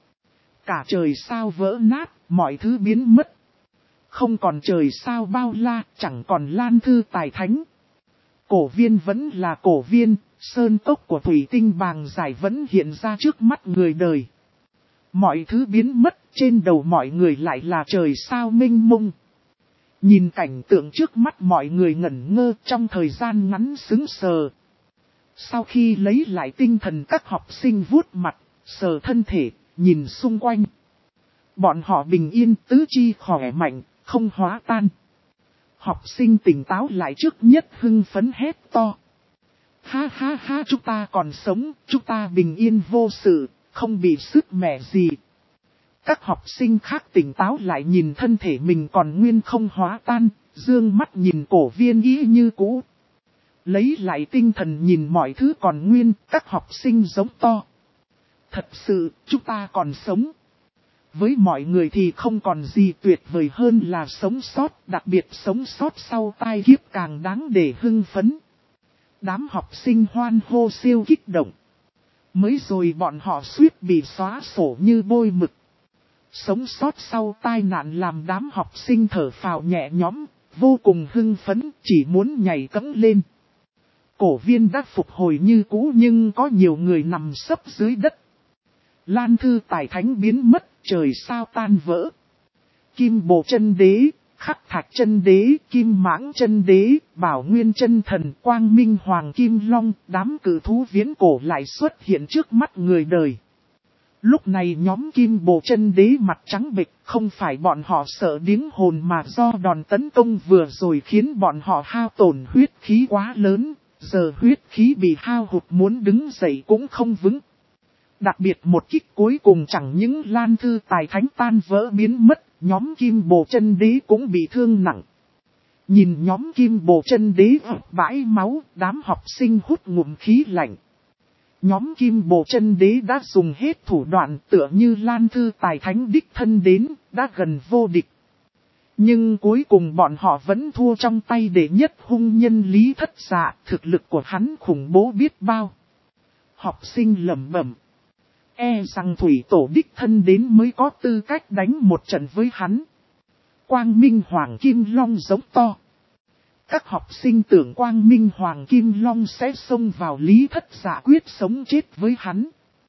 Cả trời sao vỡ nát, mọi thứ biến mất. Không còn trời sao bao la, chẳng còn Lan Thư Tài Thánh. Cổ viên vẫn là cổ viên, sơn cốc của thủy tinh bàng giải vẫn hiện ra trước mắt người đời. Mọi thứ biến mất, trên đầu mọi người lại là trời sao mênh mông. Nhìn cảnh tượng trước mắt mọi người ngẩn ngơ trong thời gian ngắn sững sờ. Sau khi lấy lại tinh thần, các học sinh vuốt mặt, sờ thân thể, nhìn xung quanh. Bọn họ bình yên, tứ chi khỏe mạnh, không hóa tan. Học sinh tỉnh táo lại trước nhất hưng phấn hét to. Ha ha ha, chúng ta còn sống, chúng ta bình yên vô sự, không bị sứt mẻ gì. Các học sinh khác tỉnh táo lại nhìn thân thể mình còn nguyên không hóa tan, dương mắt nhìn cổ viên ý như cũ. Lấy lại tinh thần nhìn mọi thứ còn nguyên, các học sinh giống to. Thật sự, chúng ta còn sống. Với mọi người thì không còn gì tuyệt vời hơn là sống sót, đặc biệt sống sót sau tai kiếp càng đáng để hưng phấn. Đám học sinh hoan hô siêu kích động. Mới rồi bọn họ suýt bị xóa sổ như bôi mực. Sống sót sau tai nạn làm đám học sinh thở phào nhẹ nhõm, vô cùng hưng phấn, chỉ muốn nhảy cẫng lên. Cổ viên đã phục hồi như cũ nhưng có nhiều người nằm sấp dưới đất. Lan Thư Tài Thánh biến mất, trời sao tan vỡ. Kim Bồ Chân Đế, Khắc Thạch Chân Đế, Kim Mãng Chân Đế, Bảo Nguyên Chân Thần, Quang Minh Hoàng Kim Long, đám cử thú viễn cổ lại xuất hiện trước mắt người đời. Lúc này nhóm Kim Bồ Chân Đế mặt trắng bệch, không phải bọn họ sợ điếng hồn mà do đòn tấn công vừa rồi khiến bọn họ hao tổn huyết khí quá lớn, giờ huyết khí bị hao hụt muốn đứng dậy cũng không vững. Đặc biệt một kích cuối cùng chẳng những Lan Thư Tài Thánh tan vỡ biến mất, nhóm Kim Bồ Chân Đế cũng bị thương nặng. Nhìn nhóm Kim Bồ Chân Đế bãi máu, đám học sinh hút ngụm khí lạnh. Nhóm Kim Bồ Chân Đế đã dùng hết thủ đoạn, tựa như Lan Thư Tài Thánh đích thân đến, đã gần vô địch. Nhưng cuối cùng bọn họ vẫn thua trong tay đệ nhất hung nhân Lý Thất Dạ, thực lực của hắn khủng bố biết bao. Học sinh lẩm bẩm. E rằng thủy tổ đích thân đến mới có tư cách đánh một trận với hắn. Quang Minh Hoàng Kim Long giống to. Các học sinh tưởng Quang Minh Hoàng Kim Long sẽ xông vào Lý Thất Dạ quyết sống chết với hắn.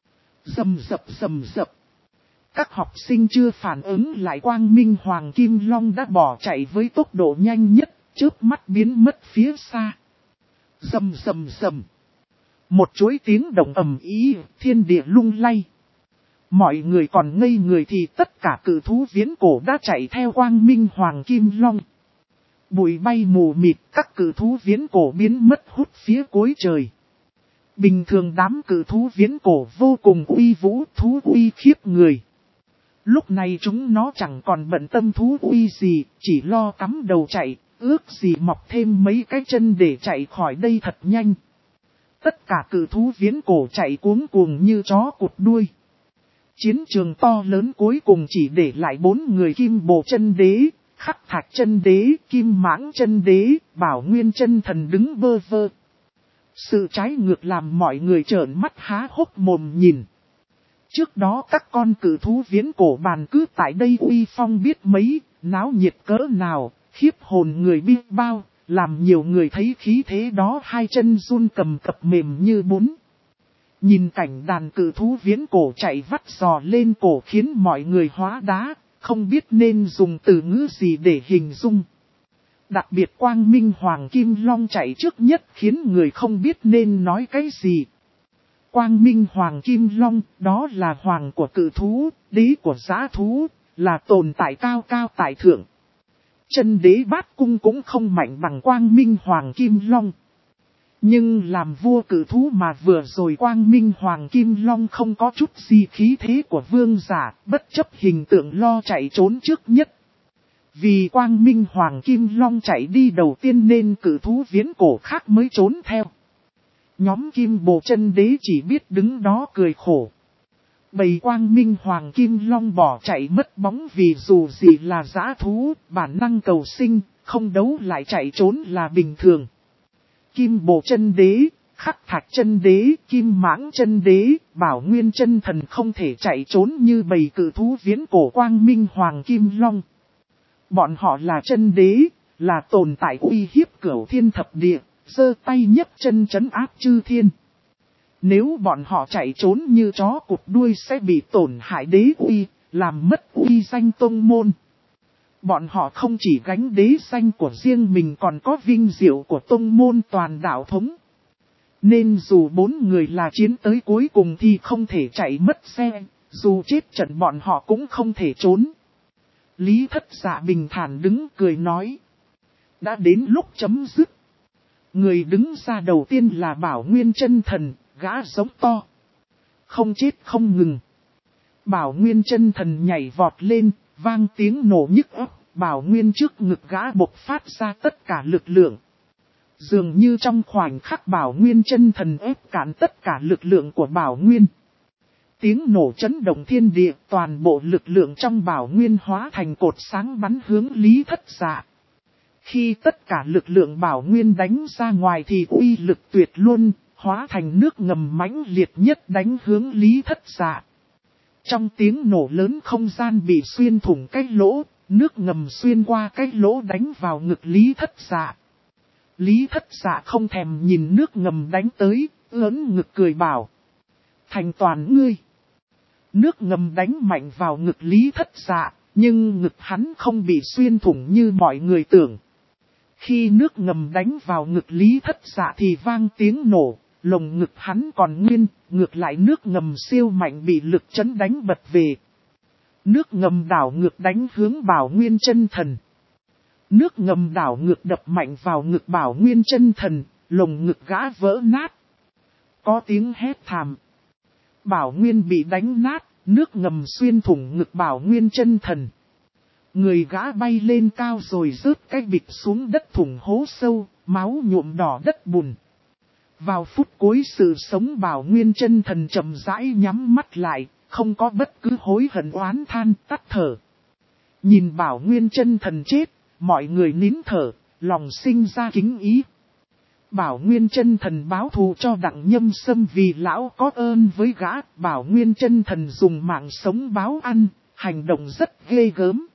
Rầm rập rầm rập. Các học sinh chưa phản ứng lại Quang Minh Hoàng Kim Long đã bỏ chạy với tốc độ nhanh nhất, chớp mắt biến mất phía xa. Rầm rầm rầm. Một chuỗi tiếng động ầm ĩ, thiên địa lung lay. Mọi người còn ngây người thì tất cả cử thú viễn cổ đã chạy theo Quang Minh Hoàng Kim Long. Bụi bay mù mịt, các cử thú viễn cổ biến mất hút phía cuối trời. Bình thường đám cử thú viễn cổ vô cùng uy vũ, thú uy khiếp người. Lúc này chúng nó chẳng còn bận tâm thú uy gì, chỉ lo cắm đầu chạy, ước gì mọc thêm mấy cái chân để chạy khỏi đây thật nhanh. Tất cả cử thú viễn cổ chạy cuống cuồng như chó cụt đuôi. Chiến trường to lớn cuối cùng chỉ để lại 4 người Kim Bồ chân đế, Khắc Thạch chân đế, Kim Mãng chân đế, Bảo Nguyên chân thần đứng bơ vơ. Sự trái ngược làm mọi người trợn mắt há hốc mồm nhìn. Trước đó các con cự thú viễn cổ bàn cứ tại đây uy phong biết mấy, náo nhiệt cỡ nào, khiếp hồn người biết bao, làm nhiều người thấy khí thế đó hai chân run cầm cập mềm như bún. Nhìn cảnh đàn cự thú viễn cổ chạy vắt giò lên cổ khiến mọi người hóa đá, không biết nên dùng từ ngữ gì để hình dung. Đặc biệt Quang Minh Hoàng Kim Long chạy trước nhất khiến người không biết nên nói cái gì. Quang Minh Hoàng Kim Long, đó là hoàng của cự thú, đế của dã thú, là tồn tại cao cao tại thượng. Chân đế Bát Cung cũng không mạnh bằng Quang Minh Hoàng Kim Long. Nhưng làm vua cự thú mà vừa rồi Quang Minh Hoàng Kim Long không có chút gì khí thế của vương giả, bất chấp hình tượng lo chạy trốn trước nhất. Vì Quang Minh Hoàng Kim Long chạy đi đầu tiên nên cự thú viễn cổ khác mới trốn theo. Nhóm Kim Bồ chân đế chỉ biết đứng đó cười khổ. Bầy Quang Minh Hoàng Kim Long bỏ chạy mất bóng vì dù gì là dã thú, bản năng cầu sinh, không đấu lại chạy trốn là bình thường. Kim Bồ chân đế, Khắc Thạch chân đế, Kim Mãng chân đế, Bảo Nguyên chân thần không thể chạy trốn như bầy cự thú viễn cổ Quang Minh Hoàng Kim Long. Bọn họ là chân đế, là tồn tại uy hiếp cửu thiên thập địa, giơ tay nhấc chân trấn áp chư thiên. Nếu bọn họ chạy trốn như chó cụt đuôi sẽ bị tổn hại đế uy, làm mất uy danh tông môn. Bọn họ không chỉ gánh đế danh của riêng mình còn có vinh diệu của tông môn toàn đạo thống. Nên dù 4 người là chiến tới cuối cùng thì không thể chạy mất xe, dù chết trận bọn họ cũng không thể trốn. Lý Thất Dạ bình thản đứng cười nói. Đã đến lúc chấm dứt. Người đứng ra đầu tiên là Bảo Nguyên chân thần, gã giống to. Không chết không ngừng. Bảo Nguyên chân thần nhảy vọt lên, vang tiếng nổ nhức óc. Bảo Nguyên trước ngực gã bộc phát ra tất cả lực lượng. Dường như trong khoảnh khắc Bảo Nguyên chân thần ép cản tất cả lực lượng của Bảo Nguyên. Tiếng nổ chấn động thiên địa, toàn bộ lực lượng trong Bảo Nguyên hóa thành cột sáng bắn hướng Lý Thất Dạ. Khi tất cả lực lượng Bảo Nguyên đánh ra ngoài thì uy lực tuyệt luôn, hóa thành nước ngầm mãnh liệt nhất đánh hướng Lý Thất Dạ. Trong tiếng nổ lớn không gian bị xuyên thủng cái lỗ, nước ngầm xuyên qua cái lỗ đánh vào ngực Lý Thất Dạ. Lý Thất Dạ không thèm nhìn nước ngầm đánh tới, ớn ngực cười bảo. Thành toàn ngươi. Nước ngầm đánh mạnh vào ngực Lý Thất Dạ, nhưng ngực hắn không bị xuyên thủng như mọi người tưởng. Khi nước ngầm đánh vào ngực Lý Thất Dạ thì vang tiếng nổ, lồng ngực hắn còn nguyên, ngược lại nước ngầm siêu mạnh bị lực chấn đánh bật về. Nước ngầm đảo ngược đánh hướng Bảo Nguyên chân thần. Nước ngầm đảo ngược đập mạnh vào ngực Bảo Nguyên chân thần, lồng ngực gã vỡ nát. Có tiếng hét thảm. Bảo Nguyên bị đánh nát, nước ngầm xuyên thủng ngực Bảo Nguyên chân thần. Người gã bay lên cao rồi rớt cái bịch xuống đất thủng hố sâu, máu nhuộm đỏ đất bùn. Vào phút cuối sự sống Bảo Nguyên chân thần chậm rãi nhắm mắt lại, không có bất cứ hối hận oán than tắt thở. Nhìn Bảo Nguyên chân thần chết, mọi người nín thở, lòng sinh ra kính ý. Bảo Nguyên chân thần báo thù cho Đặng Nhâm Sâm vì lão có ơn với gã. Bảo Nguyên chân thần dùng mạng sống báo ăn, hành động rất ghê gớm.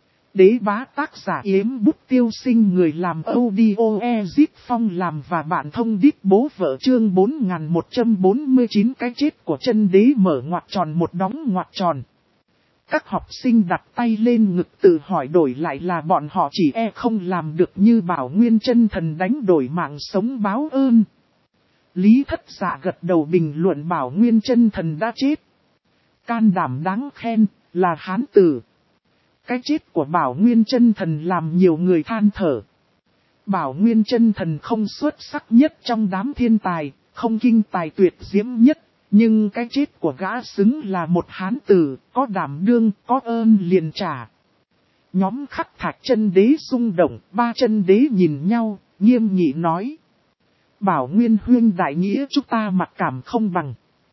Đế bá tác giả Yếm Bút Tiêu Sinh, người làm audio Ezip Phong làm và bạn thông đít bố vợ chương 4149. Cái chết của chân đế mở ngoặc tròn một đóng ngoặc tròn. Các học sinh đặt tay lên ngực tự hỏi đổi lại là bọn họ chỉ không làm được như Bảo Nguyên chân thần đánh đổi mạng sống báo ơn. Lý Thất Dạ gật đầu bình luận Bảo Nguyên chân thần đã chết. Can đảm đáng khen, là hán tử. Cái chết của Bảo Nguyên chân thần làm nhiều người than thở. Bảo Nguyên chân thần không xuất sắc nhất trong đám thiên tài, không kinh tài tuyệt diễm nhất. Nhưng cái chết của gã xứng là một hán tử, có đảm đương, có ơn liền trả. Nhóm Khắc Thạch chân đế xung động, 3 chân đế nhìn nhau, nghiêm nghị nói. Bảo Nguyên huyên đại nghĩa chúng ta mặc cảm không bằng.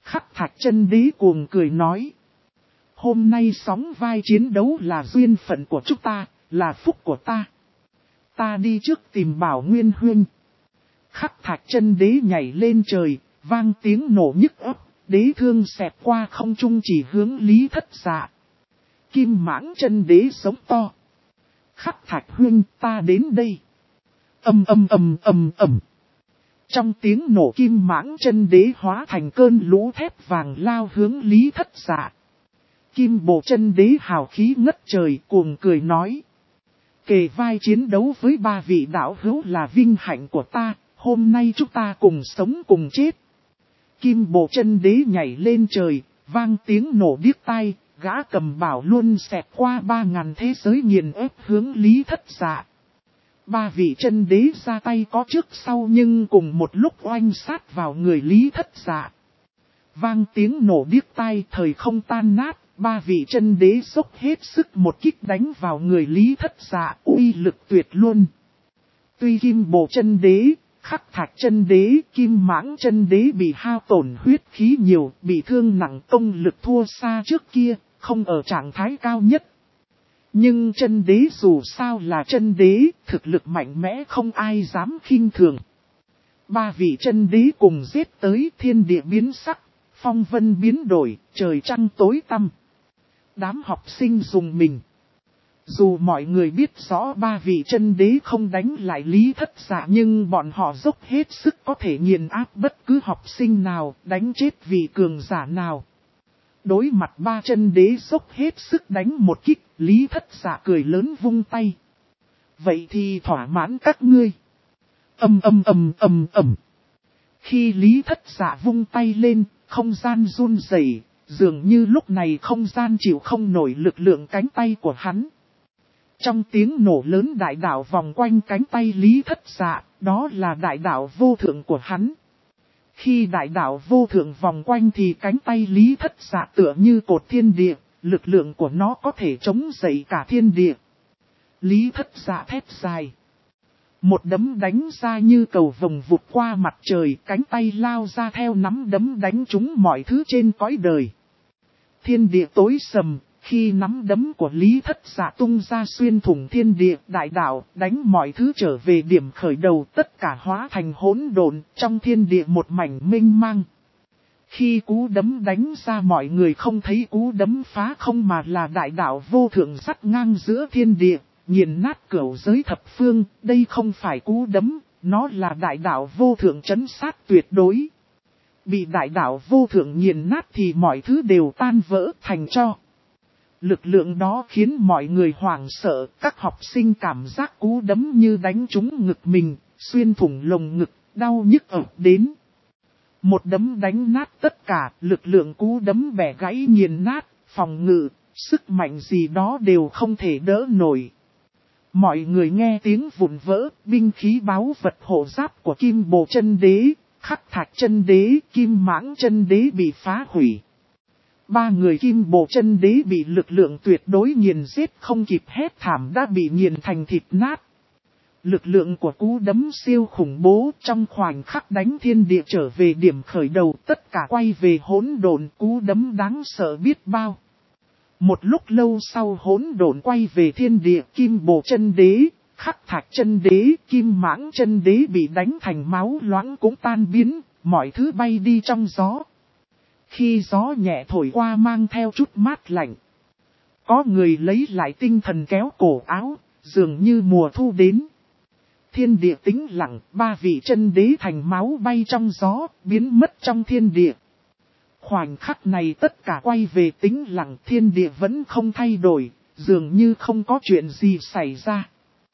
Khắc Thạch Chân Đế cuồng cười nói. Hôm nay sóng vai chiến đấu là duyên phận của chúng ta, là phúc của ta. Ta đi trước tìm Bảo Nguyên Huynh. Khắc Thạch Chân Đế nhảy lên trời, vang tiếng nổ nhức óc, đế thương xẹt qua không trung chỉ hướng Lý Thất Dạ. Kim Mãng Chân Đế sống to. Khắc Thạch Huynh, ta đến đây. Ầm ầm ầm ầm ầm. Trong tiếng nổ, Kim Mãng Chân Đế hóa thành cơn lũ thép vàng lao hướng Lý Thất Dạ. Kim Bộ Chân Đế hào khí ngất trời cuồng cười nói. Kề vai chiến đấu với ba vị đạo hữu là vinh hạnh của ta, hôm nay chúng ta cùng sống cùng chết. Kim Bộ Chân Đế nhảy lên trời, vang tiếng nổ điếc tai, gã cầm bảo luôn xẹt qua 3000 thế giới nghiền ép hướng Lý Thất Dạ. Ba vị chân đế ra tay có trước sau nhưng cùng một lúc oanh sát vào người Lý Thất Dạ. Vang tiếng nổ điếc tai, thời không tan nát, ba vị chân đế dốc hết sức một kích đánh vào người Lý Thất Dạ, uy lực tuyệt luôn. Tuy Kim Bộ Chân Đế, Khắc Thạch Chân Đế, Kim Mãng Chân Đế bị hao tổn huyết khí nhiều, bị thương nặng, công lực thua xa trước kia, không ở trạng thái cao nhất. Nhưng chân đế dù sao là chân đế, thực lực mạnh mẽ không ai dám khinh thường. Ba vị chân đế cùng giết tới, thiên địa biến sắc, phong vân biến đổi, trời trăng tối tăm. Đám học sinh dùng mình. Dù mọi người biết rõ ba vị chân đế không đánh lại Lý Thất Dạ, nhưng bọn họ dốc hết sức có thể nghiền áp bất cứ học sinh nào, đánh chết vị cường giả nào. Đối mặt ba chân đế dốc hết sức đánh một kích, Lý Thất Dạ cười lớn vung tay. Vậy thì thỏa mãn các ngươi. Ầm ầm ầm ầm ầm. Khi Lý Thất Dạ vung tay lên, không gian run rẩy, dường như lúc này không gian chịu không nổi lực lượng cánh tay của hắn. Trong tiếng nổ lớn, đại đạo vòng quanh cánh tay Lý Thất Dạ, đó là đại đạo vô thượng của hắn. Khi đại đạo vô thượng vòng quanh thì cánh tay Lý Thất Dạ tựa như cột thiên địa, lực lượng của nó có thể chống dậy cả thiên địa. Lý Thất Dạ thét dài. Một đấm đánh ra như cầu vồng vụt qua mặt trời, cánh tay lao ra theo nắm đấm đánh trúng mọi thứ trên cõi đời. Thiên địa tối sầm, khi nắm đấm của Lý Thất Dạ tung ra xuyên thủng thiên địa, đại đạo đánh mọi thứ trở về điểm khởi đầu, tất cả hóa thành hỗn độn, trong thiên địa một mảnh mênh mang. Khi cú đấm đánh ra, mọi người không thấy cú đấm phá không mà là đại đạo vô thượng sắt ngang giữa thiên địa, nghiền nát cửu giới thập phương. Đây không phải cú đấm, nó là đại đạo vô thượng trấn sát tuyệt đối. Bị đại đạo vô thượng nghiền nát thì mọi thứ đều tan vỡ thành tro. Lực lượng đó khiến mọi người hoảng sợ, các học sinh cảm giác cú đấm như đánh trúng ngực mình, xuyên thủng lồng ngực, đau nhức ập đến. Một đấm đánh nát tất cả, lực lượng cú đấm bẻ gãy nghiền nát, phòng ngự, sức mạnh gì đó đều không thể đỡ nổi. Mọi người nghe tiếng vụn vỡ, binh khí báu vật hộ giáp của Kim Bộ Chân Đế, Khắc Thạch Chân Đế, Kim Mãng Chân Đế bị phá hủy. Ba người Kim Bộ Chân Đế bị lực lượng tuyệt đối nghiền giết, không kịp hét thảm đã bị nghiền thành thịt nát. Lực lượng của cú đấm siêu khủng bố, trong khoảnh khắc đánh thiên địa trở về điểm khởi đầu, tất cả quay về hỗn độn, cú đấm đáng sợ biết bao. Một lúc lâu sau, hỗn độn quay về thiên địa, Kim Bộ Chân Đế, Khắc Thạch Chân Đế, Kim Mãng Chân Đế bị đánh thành máu loãng cũng tan biến, mọi thứ bay đi trong gió. Khi gió nhẹ thổi qua mang theo chút mát lạnh, có người lấy lại tinh thần kéo cổ áo, dường như mùa thu đến. Thiên địa tĩnh lặng, ba vị chân đế thành máu bay trong gió, biến mất trong thiên địa. Khoảnh khắc này tất cả quay về tĩnh lặng, thiên địa vẫn không thay đổi, dường như không có chuyện gì xảy ra.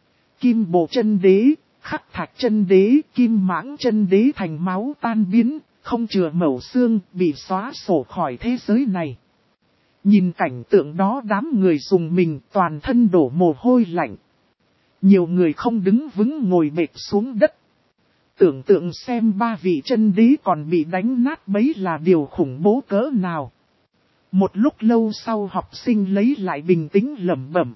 Kim Bộ Chân Đế, Khắc Thạch Chân Đế, Kim Mãng Chân Đế thành máu tan biến, không chừa mẩu xương, bị xóa sổ khỏi thế giới này. Nhìn cảnh tượng đó, đám người rùng mình, toàn thân đổ mồ hôi lạnh. Nhiều người không đứng vững ngồi bệt xuống đất. Tưởng tượng xem ba vị chân đế còn bị đánh nát bấy là điều khủng bố cỡ nào. Một lúc lâu sau, học sinh lấy lại bình tĩnh lẩm bẩm.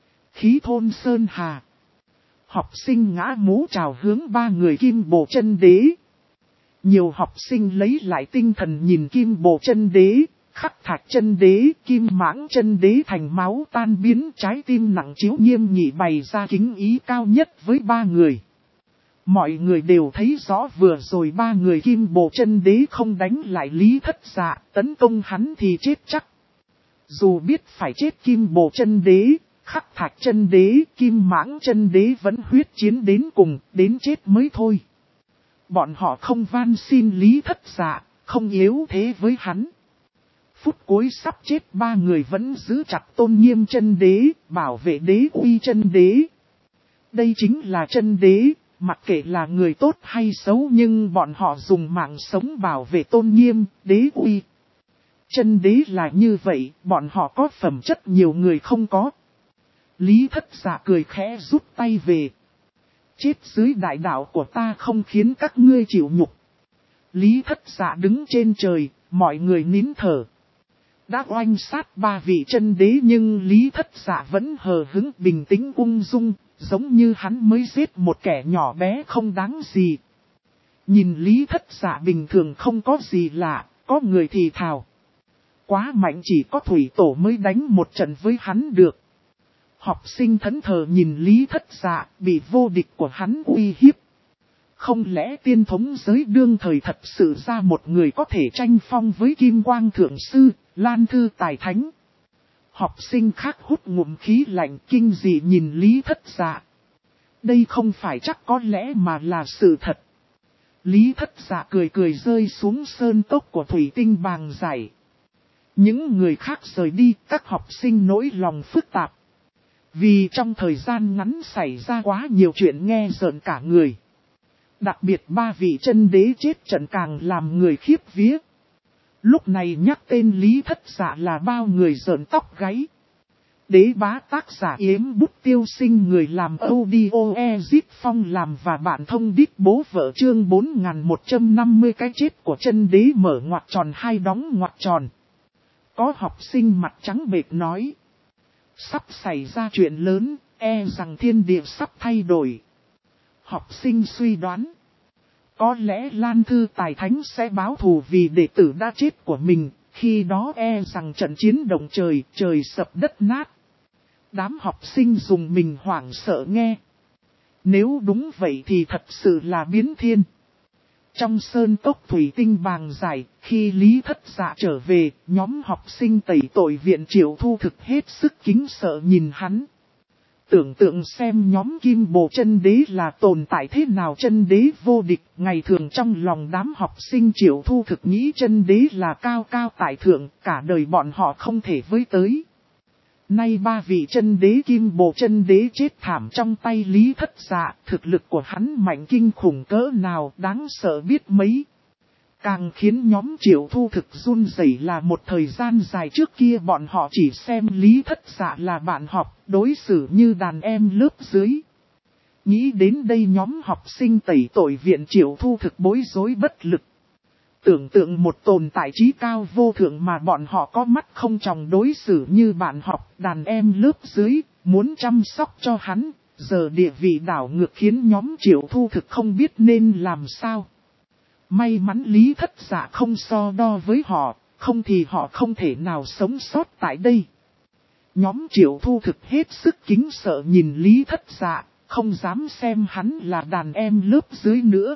Khí thôn sơn hà. Học sinh ngã mũ chào hướng ba người Kim Bộ Chân Đế. Nhiều học sinh lấy lại tinh thần nhìn Kim Bồ Chân Đế, Khắc Thạch Chân Đế, Kim Mãng Chân Đế thành máu tan biến, trái tim nặng trĩu nghiêm nghị bày ra kính ý cao nhất với ba người. Mọi người đều thấy rõ vừa rồi ba người Kim Bồ Chân Đế không đánh lại Lý Thất Dạ, tấn công hắn thì chết chắc. Dù biết phải chết Kim Bồ Chân Đế, Khắc Thạch Chân Đế, Kim Mãng Chân Đế vẫn huyết chiến đến cùng, đến chết mới thôi. Bọn họ không van xin Lý Thất Dạ, không yếu thế với hắn. Phút cuối sắp chết ba người vẫn giữ chặt tôn nghiêm Chân Đế, bảo vệ đế uy Chân Đế. Đây chính là Chân Đế, mặc kệ là người tốt hay xấu nhưng bọn họ dùng mạng sống bảo vệ tôn nghiêm, đế uy. Chân Đế là như vậy, bọn họ có phẩm chất nhiều người không có. Lý Thất Dạ cười khẽ rút tay về. Chết dưới đại đạo của ta không khiến các ngươi chịu nhục. Lý Thất Dạ đứng trên trời, mọi người nín thở. Đã oanh sát ba vị Chân Đế nhưng Lý Thất Dạ vẫn hờ hững bình tĩnh ung dung, giống như hắn mới giết một kẻ nhỏ bé không đáng gì. Nhìn Lý Thất Dạ bình thường không có gì lạ, có người thì thào. Quá mạnh, chỉ có Thủy Tổ mới đánh một trận với hắn được. Học sinh thẫn thờ nhìn Lý Thất Dạ bị vô địch của hắn uy hiếp. Không lẽ tiên thống giới đương thời thật sự ra một người có thể tranh phong với Kim Quang Thượng Sư, Lan Thư Tài Thánh? Học sinh khác hút ngụm khí lạnh kinh dị nhìn Lý Thất Dạ. Đây không phải chắc có lẽ mà là sự thật. Lý Thất Dạ cười cười rơi xuống sơn cốc của thủy tinh bàng giải. Những người khác rời đi, các học sinh nỗi lòng phức tạp. Vì trong thời gian ngắn xảy ra quá nhiều chuyện nghe rợn cả người. Đặc biệt ba vị Chân Đế chết trận càng làm người khiếp vía. Lúc này nhắc tên Lý Thất Dạ là bao người rợn tóc gáy. Đế bá tác giả Yếm Bút Tiêu Sinh, người làm audio Ezip Phong làm và bạn thông đít bố vợ, chương 4150 cái chết của Chân Đế mở ngoặc tròn hai đóng ngoặc tròn. Có học sinh mặt trắng bệch nói. Sắp xảy ra chuyện lớn, e rằng thiên địa sắp thay đổi. Học sinh suy đoán. Có lẽ Lan Thư Tài Thánh sẽ báo thù vì đệ tử đã chết của mình, khi đó e rằng trận chiến động trời, trời sập đất nát. Đám học sinh dùng mình hoảng sợ nghe. Nếu đúng vậy thì thật sự là biến thiên. Trong sơn cốc thủy tinh bàng giải, khi Lý Thất Dạ trở về, nhóm học sinh tẩy tội viện Triệu Thu Thực hết sức kính sợ nhìn hắn. Tưởng tượng xem nhóm Kim Bồ Chân Đế là tồn tại thế nào, Chân Đế vô địch, ngày thường trong lòng đám học sinh Triệu Thu Thực nghĩ Chân Đế là cao cao tại thượng, cả đời bọn họ không thể với tới. Nay ba vị Chân Đế Kim Bồ Chân Đế chết thảm trong tay Lý Thất Dạ, thực lực của hắn mạnh kinh khủng cỡ nào, đáng sợ biết mấy. Càng khiến nhóm Triệu Thu Thực run rẩy là một thời gian dài trước kia bọn họ chỉ xem Lý Thất Dạ là bạn học, đối xử như đàn em lớp dưới. Nghĩ đến đây nhóm học sinh tẩy tội viện Triệu Thu Thực bối rối bất lực. Tưởng tượng một tồn tại trí cao vô thượng mà bọn họ có mắt không tròng đối xử như bạn học, đàn em lớp dưới, muốn chăm sóc cho hắn, giờ địa vị đảo ngược khiến nhóm Triệu Thu Thực không biết nên làm sao. May mắn Lý Thất Dạ không so đo với họ, không thì họ không thể nào sống sót tại đây. Nhóm Triệu Thu Thực hết sức kính sợ nhìn Lý Thất Dạ, không dám xem hắn là đàn em lớp dưới nữa.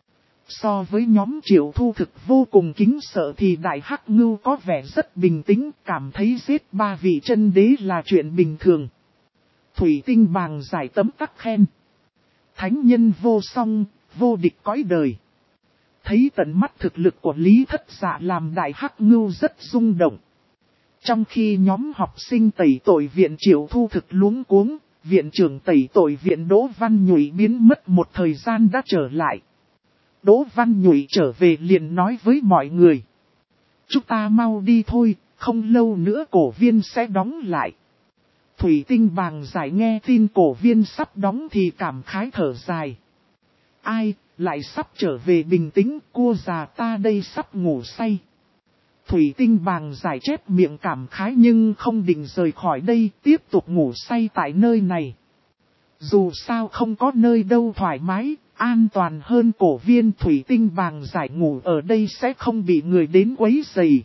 So với nhóm Triệu Thu Thực vô cùng kính sợ thì Đại Hắc Ngưu có vẻ rất bình tĩnh, cảm thấy giết ba vị Chân Đế là chuyện bình thường. Thủy tinh bàng giải tấm tắc khen. Thánh nhân vô song, vô địch cõi đời. Thấy tận mắt thực lực của Lý Thất Dạ làm Đại Hắc Ngưu rất rung động. Trong khi nhóm học sinh tẩy tội viện Triệu Thu Thực luống cuống, viện trưởng tẩy tội viện Đỗ Văn Nhụy biến mất một thời gian đã trở lại. Đỗ Văn Nhụy trở về liền nói với mọi người. Chúng ta mau đi thôi, không lâu nữa cổ viên sẽ đóng lại. Thủy tinh bàng giải nghe tin cổ viên sắp đóng thì cảm khái thở dài. Ai, lại sắp trở về bình tĩnh, cua già ta đây sắp ngủ say. Thủy tinh bàng giải chép miệng cảm khái nhưng không định rời khỏi đây, tiếp tục ngủ say tại nơi này. Dù sao không có nơi đâu thoải mái, An toàn hơn cổ viên thủy tinh bàng giải ngủ ở đây sẽ không bị người đến quấy rầy.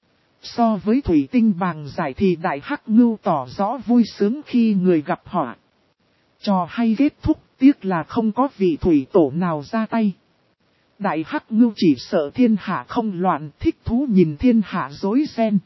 So với thủy tinh bàng giải thì đại hắc ngưu tỏ rõ vui sướng khi người gặp họ. Trò hay kết thúc, tiếc là không có vị thủy tổ nào ra tay. Đại hắc ngưu chỉ sợ thiên hạ không loạn, thích thú nhìn thiên hạ rối ren.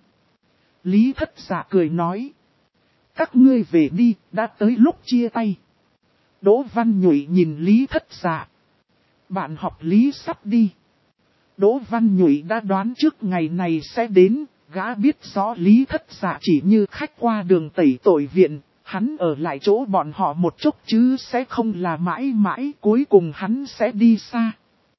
Lý Thất Dạ cười nói. Các ngươi về đi, đã tới lúc chia tay. Đỗ Văn Nhụy nhìn Lý Thất Dạ. Bạn học Lý sắp đi. Đỗ Văn Nhụy đã đoán trước ngày này sẽ đến, gã biết rõ Lý Thất Dạ chỉ như khách qua đường tẩy tội viện, hắn ở lại chỗ bọn họ một chút chứ sẽ không là mãi mãi, cuối cùng hắn sẽ đi xa.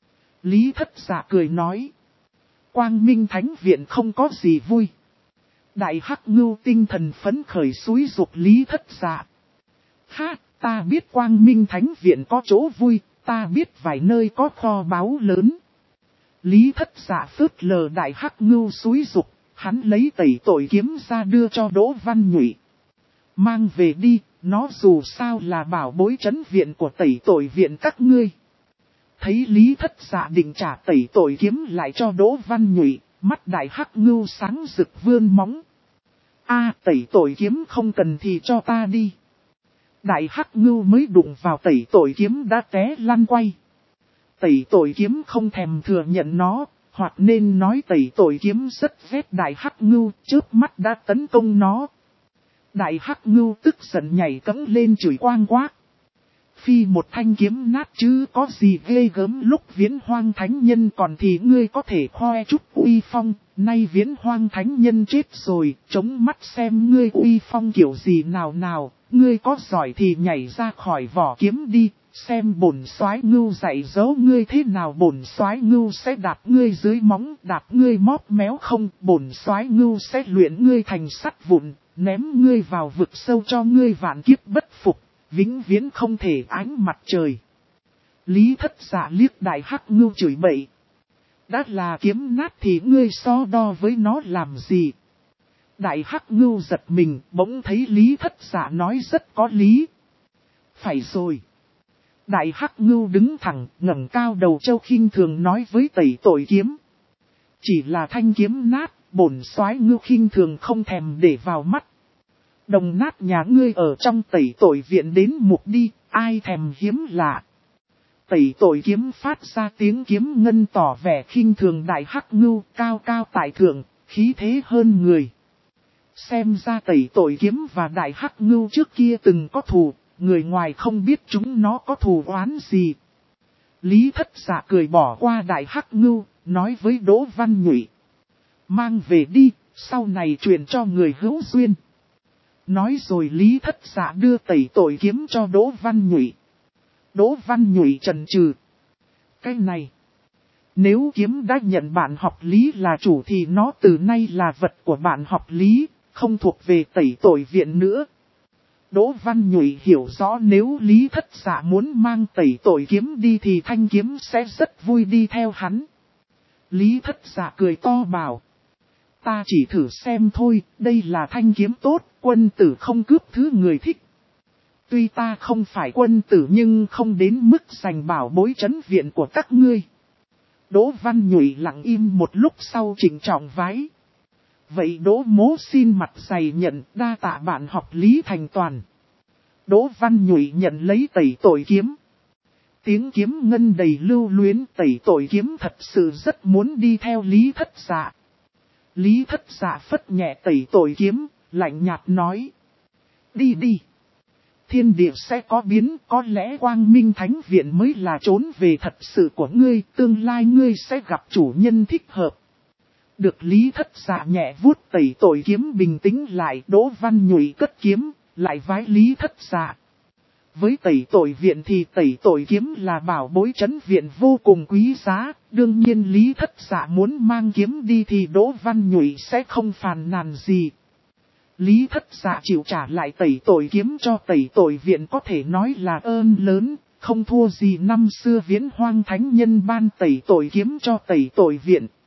Lý Thất Dạ cười nói. Quang Minh Thánh Viện không có gì vui. Đại hắc ngưu tinh thần phấn khởi xúi giục Lý Thất Dạ. Ha, ta biết Quang Minh Thánh Viện có chỗ vui, ta biết vài nơi có kho báu lớn. Lý Thất Dạ phớt lờ đại hắc ngưu xúi giục, hắn lấy tẩy tội kiếm ra đưa cho Đỗ Văn Nhụy. Mang về đi, nó dù sao là bảo bối trấn viện của tẩy tội viện các ngươi. Thấy Lý Thất Dạ định trả tẩy tội kiếm lại cho Đỗ Văn Nhụy, mắt đại hắc ngưu sáng rực vươn móng. Tẩy tội kiếm không cần thì cho ta đi. Đại hắc ngưu mới đụng vào tẩy tội kiếm đã té lăn quay. Tẩy tội kiếm không thèm thừa nhận nó, hoặc nên nói tẩy tội kiếm rất ghét đại hắc ngưu, chớp mắt đã tấn công nó. Đại hắc ngưu tức giận nhảy cẫng lên chửi quang quác. Phi một thanh kiếm nát chứ có gì ghê gớm, lúc Viễn Hoang Thánh Nhân còn thì ngươi có thể khoe chút uy phong, nay Viễn Hoang Thánh Nhân chết rồi, chống mắt xem ngươi uy phong kiểu gì nào nào, ngươi có giỏi thì nhảy ra khỏi vỏ kiếm đi, xem bổn soái ngưu dạy dỗ ngươi thế nào. Bổn soái ngưu sẽ đạp ngươi dưới móng, đạp ngươi móp méo không, bổn soái ngưu sẽ luyện ngươi thành sắt vụn, ném ngươi vào vực sâu cho ngươi vạn kiếp bất phục, vĩnh viễn không thể ánh mặt trời. Lý Thất Dạ liếc đại hắc ngưu chửi bậy. Đã là kiếm nát thì ngươi so đo với nó làm gì? Đại hắc ngưu giật mình, bỗng thấy Lý Thất Dạ nói rất có lý. Phải rồi. Đại hắc ngưu đứng thẳng, ngẩng cao đầu trâu khinh thường nói với tẩy tội kiếm. Chỉ là thanh kiếm nát, bổn soái ngưu khinh thường không thèm để vào mắt. Đồng nát nhà ngươi ở trong tẩy tội viện đến mục đi, ai thèm hiếm lạ. Tẩy tội kiếm phát ra tiếng kiếm ngân tỏ vẻ khinh thường đại hắc ngưu, cao cao tại thượng, khí thế hơn người. Xem ra tẩy tội kiếm và đại hắc ngưu trước kia từng có thù, người ngoài không biết chúng nó có thù oán gì. Lý Thất Dạ cười bỏ qua đại hắc ngưu, nói với Đỗ Văn Nhụy. Mang về đi, sau này truyền cho người hữu duyên. Nói rồi Lý Thất Dạ đưa tẩy tội kiếm cho Đỗ Văn Nhụy. Đỗ Văn Nhụy chần chừ. Cái này, nếu kiếm đã nhận bạn học Lý là chủ thì nó từ nay là vật của bạn học Lý, không thuộc về tẩy tội viện nữa. Đỗ Văn Nhụy hiểu rõ nếu Lý Thất Dạ muốn mang tẩy tội kiếm đi thì thanh kiếm sẽ rất vui đi theo hắn. Lý Thất Dạ cười to bảo. Ta chỉ thử xem thôi, đây là thanh kiếm tốt, quân tử không cướp thứ người thích. Tuy ta không phải quân tử nhưng không đến mức giành bảo bối trấn viện của các ngươi. Đỗ Văn Nhụy lặng im một lúc sau trịnh trọng vái. Vậy Đỗ mố xin mặt dày nhận, đa tạ bạn học Lý thành toàn. Đỗ Văn Nhụy nhận lấy tẩy tội kiếm. Tiếng kiếm ngân đầy lưu luyến, tẩy tội kiếm thật sự rất muốn đi theo Lý Thất Dạ. Lý Thất Dạ phất nhẹ tẩy tội kiếm, lạnh nhạt nói. Đi đi. Thiên địa sẽ có biến, có lẽ Quang Minh Thánh Viện mới là trốn về thật sự của ngươi, tương lai ngươi sẽ gặp chủ nhân thích hợp. Được Lý Thất Dạ nhẹ vuốt tẩy tội kiếm bình tĩnh lại, Đỗ Văn Nhụy cất kiếm, lại vái Lý Thất Dạ. Với tẩy tội viện thì tẩy tội kiếm là bảo bối trấn viện vô cùng quý giá, đương nhiên Lý Thất Dạ muốn mang kiếm đi thì Đỗ Văn Nhụy sẽ không phàn nàn gì. Lý Thất Dạ chịu trả lại tẩy tội kiếm cho tẩy tội viện có thể nói là ơn lớn, không thua gì năm xưa Viễn Hoang Thánh Nhân ban tẩy tội kiếm cho tẩy tội viện.